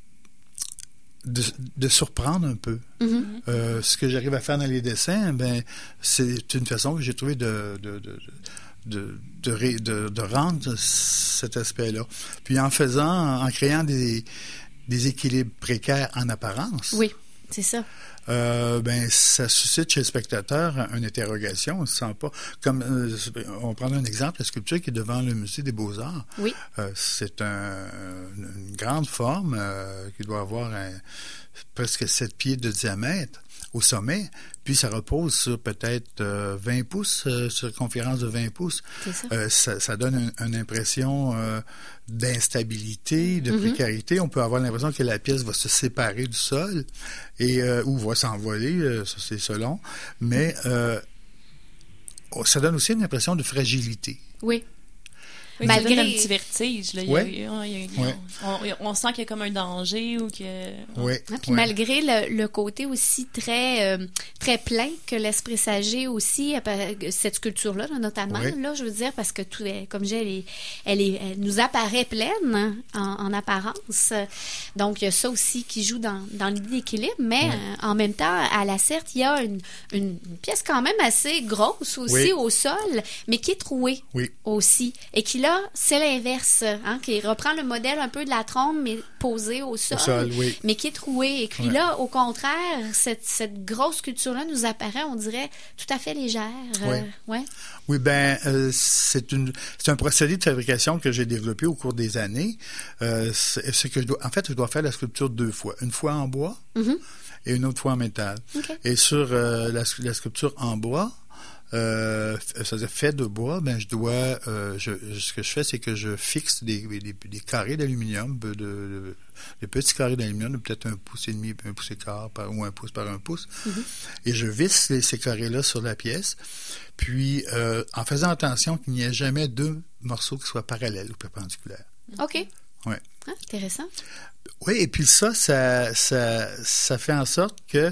De, de surprendre un peu. Mm-hmm. Euh, ce que j'arrive à faire dans les dessins, ben c'est une façon que j'ai trouvé de de de de, de, de, de, de rendre cet aspect-là. Puis en faisant, en créant des, des équilibres précaires en apparence. Oui, c'est ça. Euh, ben ça suscite chez le spectateur une interrogation. On ne se sent pas comme euh, on prend un exemple, la sculpture qui est devant le musée des Beaux-Arts. Oui. Euh, c'est un, une grande forme euh, qui doit avoir un, presque sept pieds de diamètre au sommet, puis ça repose sur peut-être euh, vingt pouces, euh, sur conférence de vingt pouces. C'est ça. Euh, ça, ça donne une, une impression euh, d'instabilité, de mm-hmm. précarité. On peut avoir l'impression que la pièce va se séparer du sol et euh, ou va s'envoler, euh, ça c'est selon, mais euh, ça donne aussi une impression de fragilité. Oui. Oui, malgré ça donne un petit vertige. Là. Ouais. Il y a, il y a, il y a, ouais. on, on sent qu'il y a comme un danger ou que. Oui. Ah, puis ouais. malgré le, le côté aussi très euh, très plein que laisse présager aussi cette sculpture-là, notamment ouais. là, je veux dire, parce que tout est, comme j'ai, elle, est, elle, est, elle nous apparaît pleine hein, en, en apparence. Donc il y a ça aussi qui joue dans, dans l'idée d'équilibre, mais ouais. euh, en même temps, à Lacerte, il y a une, une, une pièce quand même assez grosse aussi oui. au sol, mais qui est trouée oui. aussi et qui là, c'est l'inverse, hein, qui reprend le modèle un peu de la trompe, mais posé au sol, Au sol, oui. mais qui est troué. Et puis Ouais. là, au contraire, cette, cette grosse sculpture-là nous apparaît, on dirait, tout à fait légère. Oui. Euh, ouais. Oui, ben euh, c'est une c'est un procédé de fabrication que j'ai développé au cours des années. Euh, c'est, c'est que je dois, en fait, je dois faire la sculpture deux fois, une fois en bois Mm-hmm. et une autre fois en métal. OK. Et sur euh, la, la sculpture en bois, euh, c'est-à-dire fait de bois, ben je dois, euh, je, ce que je fais, c'est que je fixe des, des, des carrés d'aluminium, de, de, des petits carrés d'aluminium, de peut-être un pouce et demi, un pouce et quart, par, ou un pouce par un pouce, Mm-hmm. et je visse les, ces carrés-là sur la pièce. Puis, euh, en faisant attention qu'il n'y ait jamais deux morceaux qui soient parallèles ou perpendiculaires. OK. Ouais. Ah, intéressant. Oui, et puis ça, ça, ça, ça fait en sorte que,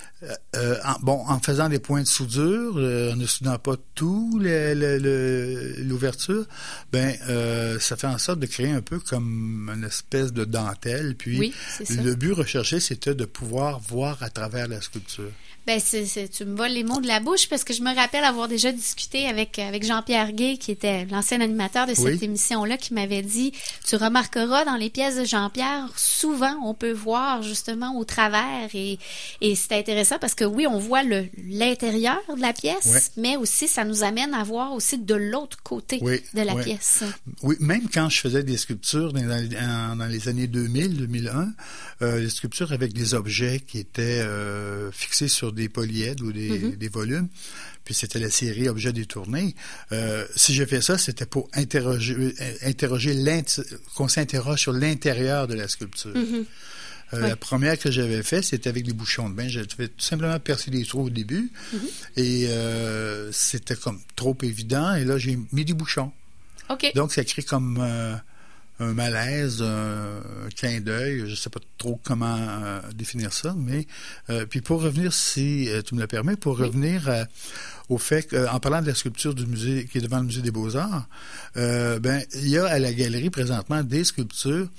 euh, en, bon, en faisant des points de soudure, euh, en ne soudant pas tout le- le- le- l'ouverture, ben, euh, ça fait en sorte de créer un peu comme une espèce de dentelle. Puis, Oui, c'est ça. le but recherché, c'était de pouvoir voir à travers la sculpture. Ben, c'est, c'est, tu me voles les mots de la bouche parce que je me rappelle avoir déjà discuté avec, avec Jean-Pierre Gay, qui était l'ancien animateur de cette Oui. émission-là, qui m'avait dit, tu remarqueras dans les pièces de Jean-Pierre, souvent on peut voir justement au travers et, et c'est intéressant parce que oui, on voit le, l'intérieur de la pièce, Ouais. mais aussi ça nous amène à voir aussi de l'autre côté Oui, de la oui. pièce. Oui, même quand je faisais des sculptures dans, dans- dans les années deux mille, deux mille un, euh, les sculptures avec des objets qui étaient euh, fixés sur des polyèdres ou des, Mm-hmm. des volumes, puis c'était la série Objets détournés. Euh, si j'ai fait ça, c'était pour interroger, euh, interroger l'int- qu'on s'interroge sur l'intérieur de la sculpture. Mm-hmm. Euh, Ouais. La première que j'avais fait, c'était avec des bouchons de bain. J'avais tout simplement percé des trous au début et euh, c'était comme trop évident. Et là, j'ai mis des bouchons. OK. Donc, ça crée comme euh, un malaise, un, un clin d'œil. Je ne sais pas trop comment euh, définir ça, mais euh, puis pour revenir, si euh, tu me le permets, pour revenir euh, au fait qu'en parlant de la sculpture du musée qui est devant le musée des Beaux-Arts, euh, ben il y a à la galerie présentement des sculptures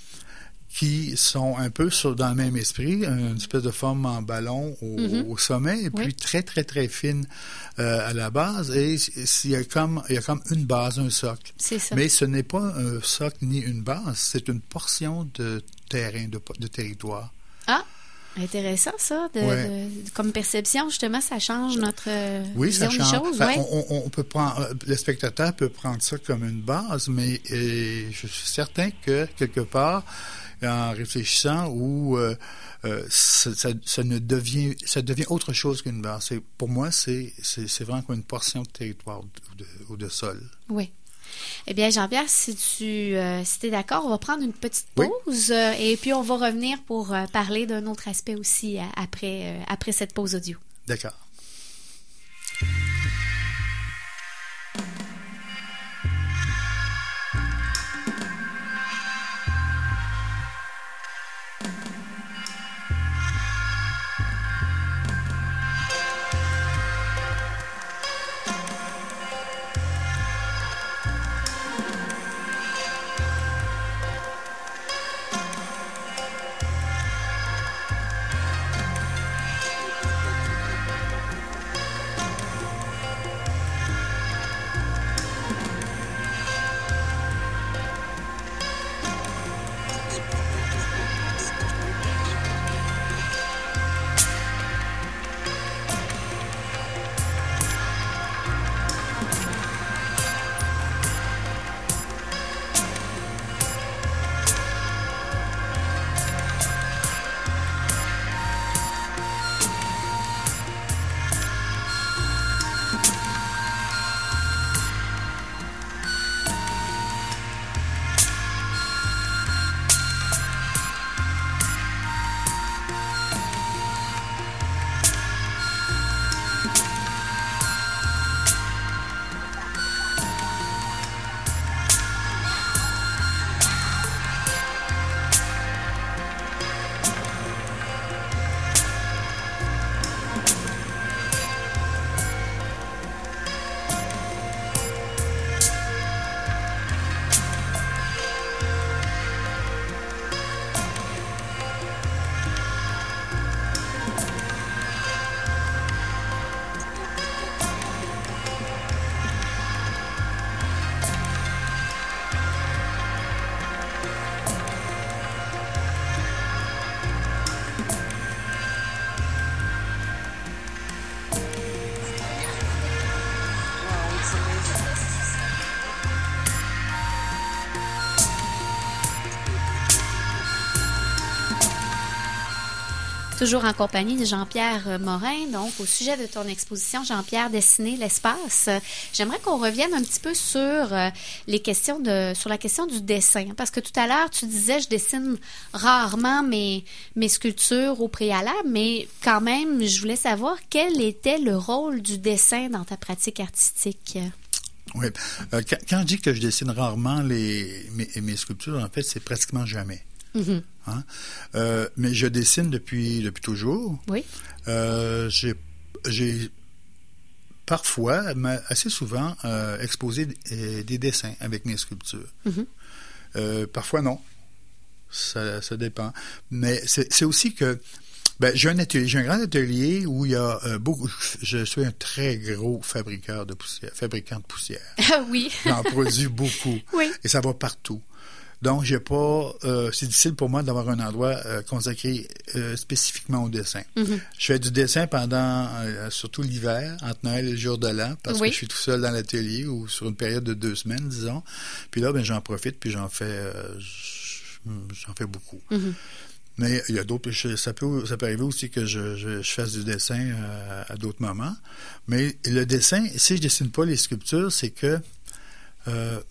qui sont un peu sur, dans le même esprit, une espèce de forme en ballon au, Mm-hmm. au sommet, et puis Oui. très, très, très fine euh, à la base. Et il y a comme, il y a comme une base, un socle. C'est ça. Mais ce n'est pas un socle ni une base, c'est une portion de terrain, de, de territoire. Ah, intéressant ça. De, Ouais. de- comme perception, justement, ça change notre euh, Oui, vision ça des change. choses. Ben, ouais. on, on- on peut prendre, le spectateur peut prendre ça comme une base, mais euh, je suis certain que quelque part, en réfléchissant, ou euh, euh, ça, ça, ça ne devient, ça devient autre chose qu'une base. C'est, pour moi, c'est, c'est, c'est vraiment comme une portion de territoire ou de, ou de sol. Oui. Eh bien, Jean-Pierre, si tu euh, si es d'accord, on va prendre une petite Oui. pause euh, et puis on va revenir pour euh, parler d'un autre aspect aussi euh, après, euh, après cette pause audio. D'accord. toujours en compagnie de Jean-Pierre Morin. Donc, au sujet de ton exposition, Jean-Pierre, Dessiner l'espace, euh, j'aimerais qu'on revienne un petit peu sur euh, les questions de, sur la question du dessin. Parce que tout à l'heure, tu disais, je dessine rarement mes, mes sculptures au préalable, mais quand même, je voulais savoir quel était le rôle du dessin dans ta pratique artistique. Oui. Euh, quand, quand je dis que je dessine rarement les, mes, mes sculptures, en fait, c'est pratiquement jamais. Mm-hmm. Hein? Euh, mais je dessine depuis, depuis toujours. Oui. Euh, j'ai, j'ai parfois, mais assez souvent, euh, exposé des, des dessins avec mes sculptures. Mm-hmm. Euh, parfois, non. Ça, ça dépend. Mais c'est, c'est aussi que ben, j'ai un atelier, j'ai un grand atelier où il y a euh, beaucoup. Je suis un très gros fabriqueur de poussière, fabricant de poussière. Ah oui. J'en produis beaucoup. Oui. Et ça va partout. Donc, j'ai pas. Euh, c'est difficile pour moi d'avoir un endroit euh, consacré euh, spécifiquement au dessin. Mm-hmm. Je fais du dessin pendant, euh, surtout l'hiver, entre Noël et le jour de l'an, parce oui. que je suis tout seul dans l'atelier ou sur une période de deux semaines, disons. Puis là, ben, j'en profite, puis j'en fais, euh, j'en fais beaucoup. Mm-hmm. Mais il y a d'autres. Ça peut, ça peut arriver aussi que je, je, je fasse du dessin euh, à d'autres moments. Mais le dessin, si je dessine pas les sculptures, c'est que euh,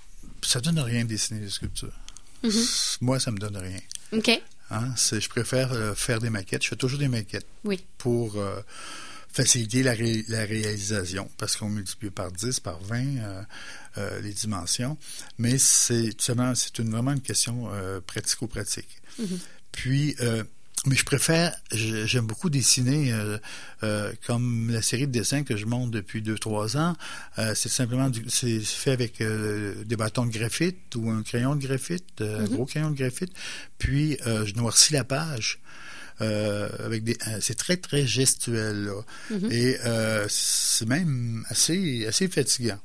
ça donne rien de dessiner les sculptures. Mm-hmm. Moi, ça me donne rien. OK. Hein? C'est, je préfère euh, faire des maquettes. Je fais toujours des maquettes. Oui. Pour euh, faciliter la, ré, la réalisation, parce qu'on multiplie par dix, par vingt euh, euh, les dimensions. Mais c'est, seulement, c'est une, vraiment une question euh, pratico-pratique. Mm-hmm. Puis, euh, mais je préfère, j'aime beaucoup dessiner euh, euh, comme la série de dessins que je monte depuis deux, trois ans. Euh, c'est simplement, du, c'est fait avec euh, des bâtons de graphite ou un crayon de graphite, euh, mm-hmm. un gros crayon de graphite. Puis, euh, je noircis la page. Euh, avec des, euh, c'est très, très gestuel, là. Mm-hmm. Et euh, c'est même assez, assez fatigant.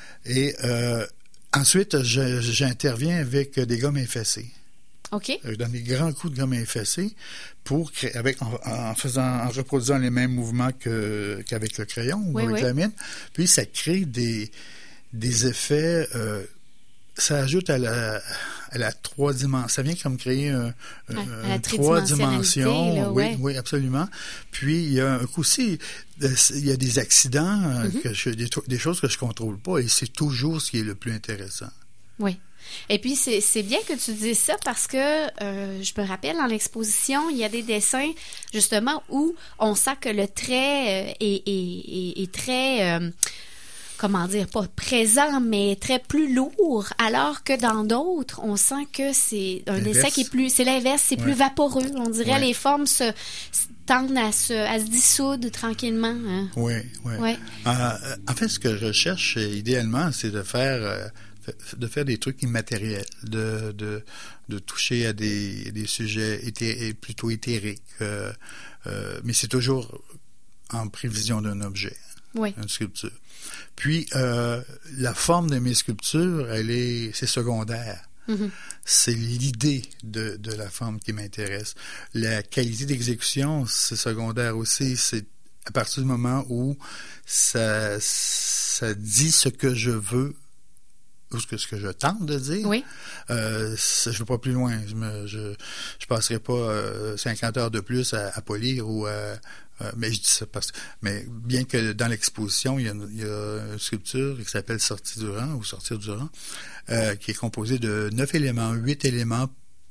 Et euh, ensuite, je, j'interviens avec des gommes effacées. OK. Je donne des grands coups de gomme effacée pour créer, avec, en, en faisant, en reproduisant les mêmes mouvements que, qu'avec le crayon ou oui, avec oui. la mine. Puis ça crée des, des effets, euh, ça ajoute à la, à la trois dimensions. Ça vient comme créer un, à, un, à la trois dimensions. Là, oui, ouais. oui, absolument. Puis il y a un coup aussi, il y a des accidents, mm-hmm. que je, des, des choses que je contrôle pas, et c'est toujours ce qui est le plus intéressant. Oui. Et puis, c'est, c'est bien que tu dises ça parce que, euh, je me rappelle, dans l'exposition, il y a des dessins, justement, où on sent que le trait euh, est, est, est, est très, euh, comment dire, pas présent, mais très plus lourd, alors que dans d'autres, on sent que c'est un l'inverse. dessin qui est plus, c'est l'inverse, c'est ouais. plus vaporeux. On dirait ouais. les formes se, tendent à se, à se dissoudre tranquillement. Hein. Oui, oui. Ouais. Euh, en fait, ce que je recherche, idéalement, c'est de faire... Euh, de faire des trucs immatériels, de, de, de toucher à des, des sujets éthé, plutôt éthériques. Euh, euh, mais c'est toujours en prévision d'un objet, oui. une sculpture. Puis, euh, la forme de mes sculptures, elle est, c'est secondaire. Mm-hmm. C'est l'idée de, de la forme qui m'intéresse. La qualité d'exécution, c'est secondaire aussi. C'est à partir du moment où ça, ça dit ce que je veux, ou ce que, ce que je tente de dire. Oui. Euh, je ne vais pas plus loin. Je ne je, je passerai pas euh, cinquante heures de plus à, à polir ou à, euh, mais je dis ça parce que mais bien que dans l'exposition, il y a une, il y a une sculpture qui s'appelle Sortie du rang ou Sortir du rang, euh, qui est composée de neuf éléments, huit éléments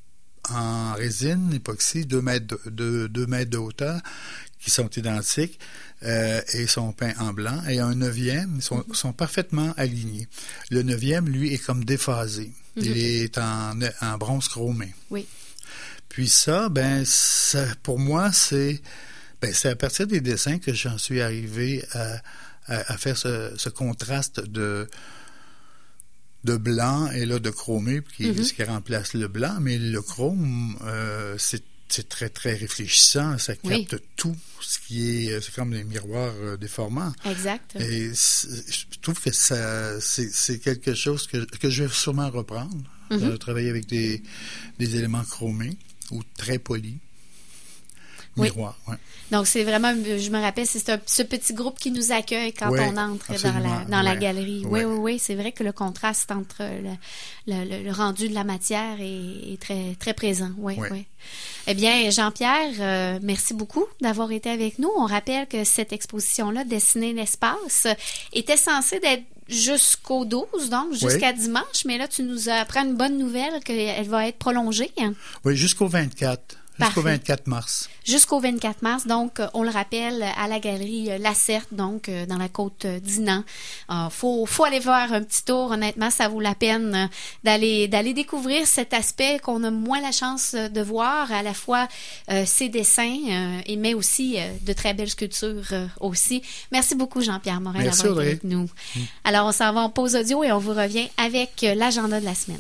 en résine, époxy, deux mètres de, de, deux mètres de hauteur, qui sont identiques euh, et sont peints en blanc. Et un neuvième, ils sont, sont parfaitement alignés. Le neuvième, lui, est comme déphasé. Mm-hmm. Il est en, en bronze chromé. Oui. Puis ça, ben, ça, pour moi, c'est, ben, c'est à partir des dessins que j'en suis arrivé à, à, à faire ce, ce contraste de de blanc et là de chromé, qui, mm-hmm. ce qui remplace le blanc. Mais le chrome, euh, c'est c'est très, très réfléchissant. Ça capte oui. tout ce qui est... C'est comme des miroirs euh, déformants. Exact. Et je trouve que ça, c'est, c'est quelque chose que, que je vais sûrement reprendre. Mm-hmm. Euh, travailler avec des, des éléments chromés ou très polis. Oui. Miroir, ouais. Donc, c'est vraiment, je me rappelle, c'est un, ce petit groupe qui nous accueille quand oui, on entre dans la, dans ouais. la galerie. Oui, ouais. oui, oui. C'est vrai que le contraste entre le, le, le rendu de la matière est, est très, très présent. Oui, oui. oui. Eh bien, Jean-Pierre, euh, merci beaucoup d'avoir été avec nous. On rappelle que cette exposition-là, Dessiner l'espace, était censée d'être jusqu'au douze, donc jusqu'à oui. dimanche, mais là, tu nous apprends une bonne nouvelle qu'elle va être prolongée. Oui, jusqu'au vingt-quatre. Jusqu'au Parfait. vingt-quatre mars. Jusqu'au vingt-quatre mars. Donc, on le rappelle, à la galerie Lacerte, donc dans la côte d'Inan. Euh, faut, faut aller faire un petit tour. Honnêtement, ça vaut la peine d'aller, d'aller découvrir cet aspect qu'on a moins la chance de voir, à la fois euh, ses dessins, euh, et mais aussi euh, de très belles sculptures euh, aussi. Merci beaucoup, Jean-Pierre Morin, Merci, d'avoir Audrey. été avec nous. Mmh. Alors, on s'en va en pause audio et on vous revient avec l'agenda de la semaine.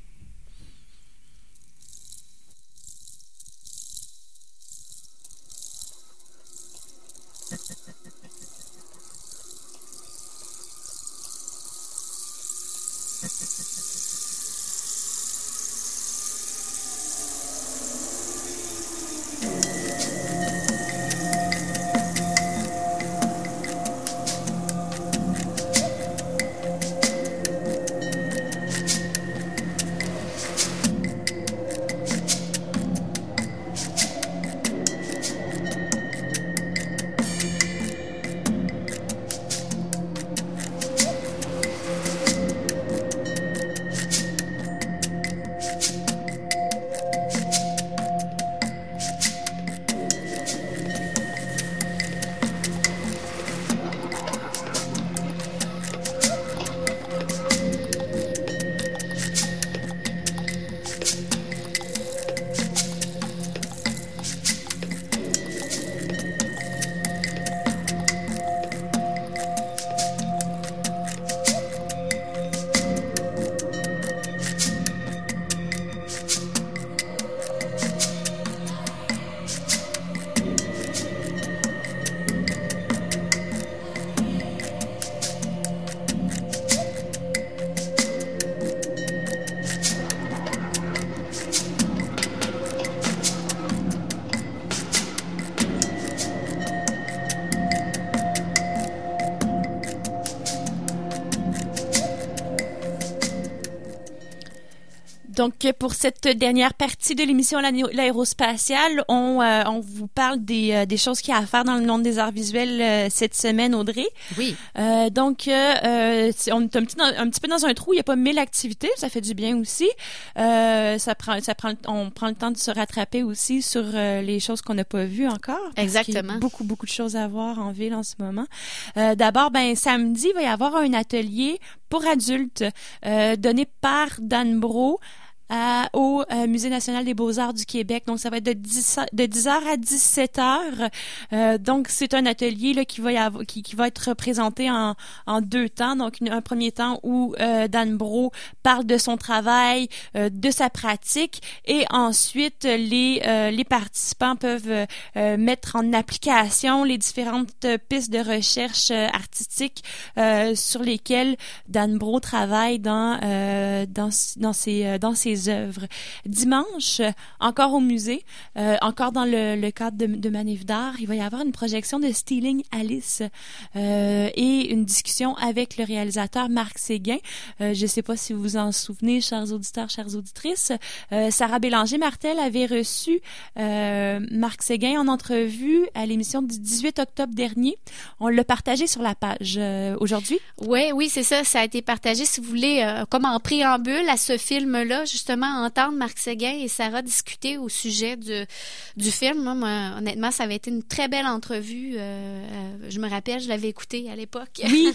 Donc, pour cette dernière partie de l'émission L'aérospatiale, on, euh, on vous parle des, euh, des choses qu'il y a à faire dans le monde des arts visuels euh, cette semaine, Audrey. Oui. Euh, donc, euh, on est un petit, un petit peu dans un trou, il n'y a pas mille activités, ça fait du bien aussi. Euh, ça prend, ça prend, on prend le temps de se rattraper aussi sur euh, les choses qu'on n'a pas vues encore. Exactement. Il y a beaucoup, beaucoup de choses à voir en ville en ce moment. Euh, d'abord, ben samedi, il va y avoir un atelier pour adultes euh, donné par Dan Brault À, au euh, Musée national des beaux-arts du Québec. Donc, ça va être de dix, de dix heures à dix-sept heures. Euh, donc, c'est un atelier là, qui, va y avoir, qui, qui va être présenté en, en deux temps. Donc, une, un premier temps où euh, Dan Brault parle de son travail, euh, de sa pratique, et ensuite, les, euh, les participants peuvent euh, mettre en application les différentes pistes de recherche euh, artistique euh, sur lesquelles Dan Brault travaille dans, euh, dans, dans ses, dans ses œuvres. Dimanche, encore au musée, euh, encore dans le, le cadre de, de Manif d'art, il va y avoir une projection de Stealing Alice euh, et une discussion avec le réalisateur Marc Séguin. Euh, je ne sais pas si vous vous en souvenez, chers auditeurs, chères auditrices. Euh, Sarah Bélanger-Martel avait reçu euh, Marc Séguin en entrevue à l'émission du dix-huit octobre dernier. On l'a partagé sur la page euh, aujourd'hui. Oui, oui, c'est ça. Ça a été partagé. Si vous voulez, euh, comme en préambule à ce film-là, justement, entendre Marc Séguin et Sarah discuter au sujet du, du film. Moi, moi, honnêtement, ça avait été une très belle entrevue. Euh, euh, je me rappelle, je l'avais écoutée à l'époque. Oui.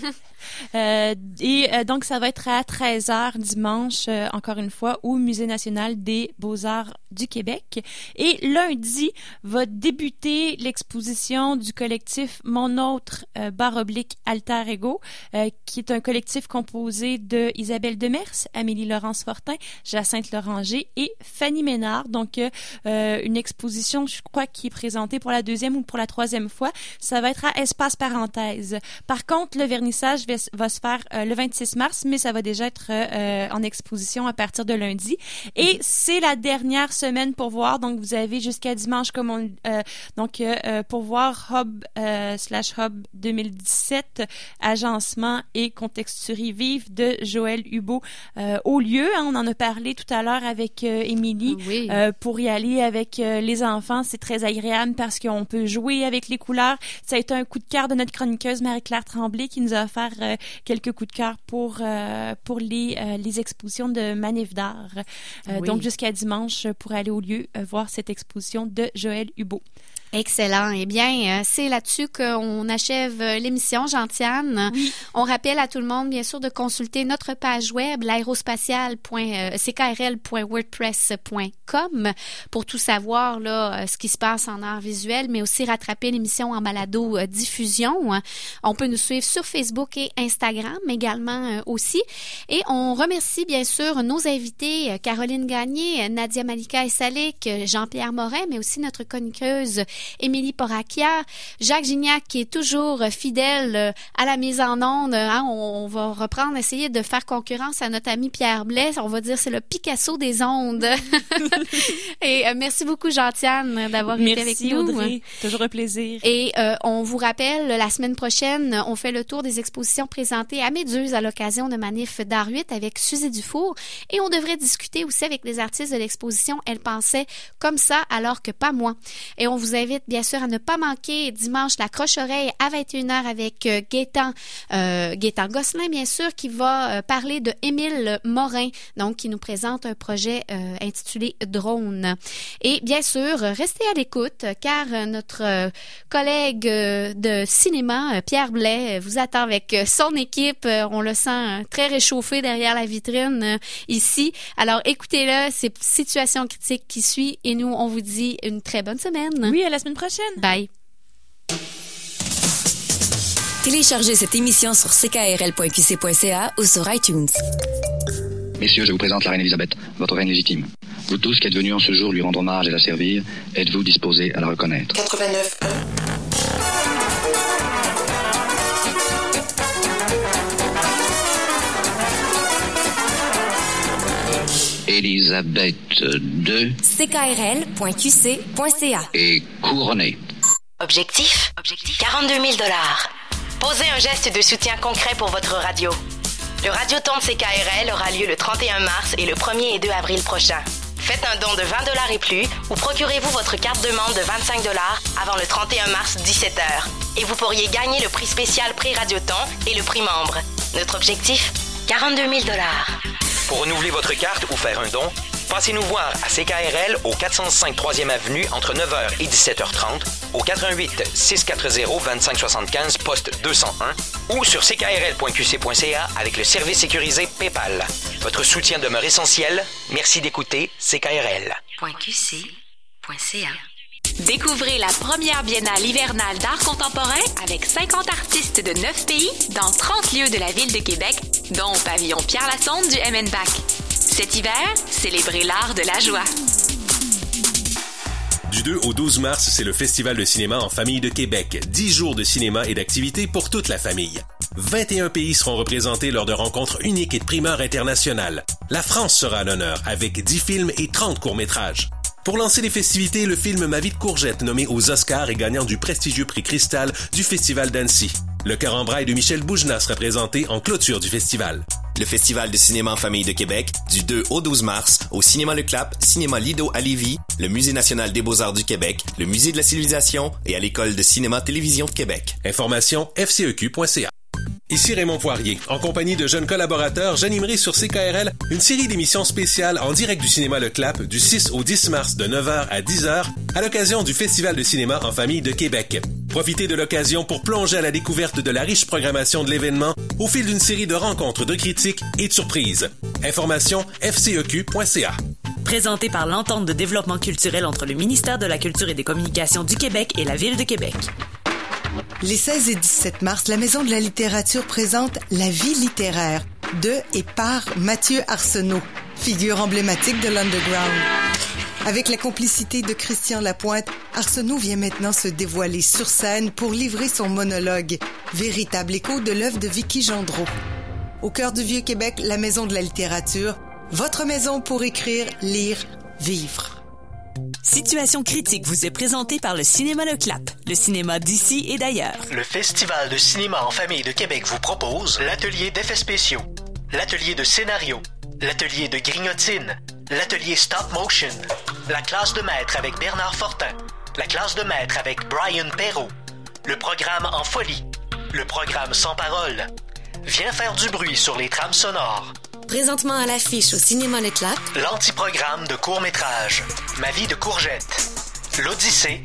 euh, et euh, donc, ça va être à treize heures dimanche, euh, encore une fois, au Musée national des beaux-arts du Québec. Et lundi va débuter l'exposition du collectif Mon autre euh, barre oblique alter ego, euh, qui est un collectif composé de Isabelle Demers, Amélie Laurence Fortin, Jacinthe Loranger et Fanny Ménard. Donc, euh, une exposition, je crois, qui est présentée pour la deuxième ou pour la troisième fois. Ça va être à Espace Parenthèse. Par contre, le vernissage va, va se faire euh, le vingt-six mars, mais ça va déjà être euh, en exposition à partir de lundi. Et c'est la dernière semaine pour voir. Donc, vous avez jusqu'à dimanche, comme on, euh, donc, euh, pour voir Hub, euh, slash Hub deux mille dix-sept, agencement et contexturie vive de Joël Hubeau, euh, au lieu, hein, on en a parlé tout à l'heure avec euh, Émilie, oui. euh, pour y aller avec euh, les enfants, c'est très agréable parce qu'on peut jouer avec les couleurs. Ça a été un coup de cœur de notre chroniqueuse Marie-Claire Tremblay qui nous a offert euh, quelques coups de cœur pour, euh, pour les, euh, les expositions de manif d'art. Euh, oui. Donc, jusqu'à dimanche, pour aller au lieu euh, voir cette exposition de Joël Hubeau. Excellent. Eh bien, c'est là-dessus qu'on achève l'émission, Gentiane. Oui. On rappelle à tout le monde, bien sûr, de consulter notre page web, l'aérospatiale point c k r l point wordpress point com, pour tout savoir, là, ce qui se passe en art visuel, mais aussi rattraper l'émission en balado-diffusion. On peut nous suivre sur Facebook et Instagram également aussi. Et on remercie, bien sûr, nos invités, Caroline Gagné, Nadia Malika Essalik, Jean-Pierre Morin, mais aussi notre chroniqueuse Émilie Poracchia, Jacques Gignac qui est toujours fidèle à la mise en onde. Hein, on, on va reprendre, essayer de faire concurrence à notre ami Pierre Blais. On va dire c'est le Picasso des ondes. Et euh, merci beaucoup, Gentiane, d'avoir merci, été avec nous. Audrey. Toujours un plaisir. Et euh, on vous rappelle, la semaine prochaine, on fait le tour des expositions présentées à Méduse à l'occasion de Manif d'Art huit avec Suzy Dufour. Et on devrait discuter aussi avec les artistes de l'exposition « Elle pensait comme ça alors que pas moi ». Et on vous invite bien sûr à ne pas manquer dimanche la croche-oreille à vingt et une heures avec euh, Gaétan, euh, Gaétan Gosselin, bien sûr, qui va euh, parler de Émile Morin, donc qui nous présente un projet euh, intitulé Drone. Et bien sûr, restez à l'écoute car euh, notre euh, collègue euh, de cinéma, euh, Pierre Blais, vous attend avec euh, son équipe. Euh, on le sent euh, très réchauffé derrière la vitrine euh, ici. Alors écoutez-le, c'est Situation critique qui suit et nous, on vous dit une très bonne semaine. Oui, à la semaine prochaine. Bye. Téléchargez cette émission sur c k r l point q c point c a ou sur iTunes. Messieurs, je vous présente la reine Elisabeth, votre reine légitime. Vous tous qui êtes venus en ce jour lui rendre hommage et la servir, êtes-vous disposés à la reconnaître? quatre-vingt-neuf un. Elisabeth deux. c k r l point q c point c a. Et couronnée. Objectif? Objectif quarante-deux mille dollars. Posez un geste de soutien concret pour votre radio. Le Radioton de C K R L aura lieu le trente et un mars et le premier et deux avril prochain. Faites un don de vingt dollars et plus ou procurez-vous votre carte de membre de vingt-cinq dollars avant le trente et un mars dix-sept heures. Et vous pourriez gagner le prix spécial prix Radioton et le prix membre. Notre objectif? quarante-deux mille dollars. Pour renouveler votre carte ou faire un don, passez-nous voir à C K R L au quatre cent cinq troisième Avenue entre neuf heures et dix-sept heures trente, au quatre un huit, six quatre zéro, deux cinq sept cinq, poste deux cent un ou sur c k r l point q c point c a avec le service sécurisé PayPal. Votre soutien demeure essentiel. Merci d'écouter C K R L. .q c point c a. Découvrez la première biennale hivernale d'art contemporain avec cinquante artistes de neuf pays dans trente lieux de la ville de Québec, dont au pavillon Pierre Lassonde du M N B A C. Cet hiver, célébrez l'art de la joie. Du deux au douze mars, c'est le Festival de cinéma en famille de Québec. dix jours de cinéma et d'activités pour toute la famille. vingt et un pays seront représentés lors de rencontres uniques et de primeurs internationales. La France sera à l'honneur avec dix films et trente courts-métrages. Pour lancer les festivités, le film Ma vie de courgette, nommé aux Oscars et gagnant du prestigieux prix Cristal du Festival d'Annecy. Le Cœur en braille de Michel Boujna sera présenté en clôture du festival. Le Festival de cinéma en famille de Québec, du deux au douze mars, au Cinéma Le Clap, Cinéma Lido à Lévis, le Musée national des beaux-arts du Québec, le Musée de la civilisation et à l'École de cinéma-télévision de Québec. Information f c e q point c a. Ici Raymond Poirier. En compagnie de jeunes collaborateurs, j'animerai sur C K R L une série d'émissions spéciales en direct du Cinéma Le Clap du six au dix mars de neuf heures à dix heures à l'occasion du Festival de cinéma en famille de Québec. Profitez de l'occasion pour plonger à la découverte de la riche programmation de l'événement au fil d'une série de rencontres, de critiques et de surprises. Information f c e q point c a. Présenté par l'entente de développement culturel entre le ministère de la Culture et des Communications du Québec et la Ville de Québec. Les seize et dix-sept mars, la Maison de la littérature présente La vie littéraire de et par Mathieu Arsenault, figure emblématique de l'underground. Avec la complicité de Christian Lapointe, Arsenault vient maintenant se dévoiler sur scène pour livrer son monologue, véritable écho de l'œuvre de Vicky Gendreau. Au cœur du Vieux-Québec, la Maison de la littérature, votre maison pour écrire, lire, vivre. Situation critique vous est présentée par le Cinéma Le Clap, le cinéma d'ici et d'ailleurs. Le Festival de cinéma en famille de Québec vous propose l'atelier d'effets spéciaux, l'atelier de scénario, l'atelier de grignotine, l'atelier stop motion, la classe de maître avec Bernard Fortin, la classe de maître avec Brian Perrault, le programme En folie, le programme Sans parole. Viens faire du bruit sur les trames sonores. Présentement à l'affiche au Cinéma Le Clap, L'antiprogramme de court-métrage, Ma vie de courgette, l'Odyssée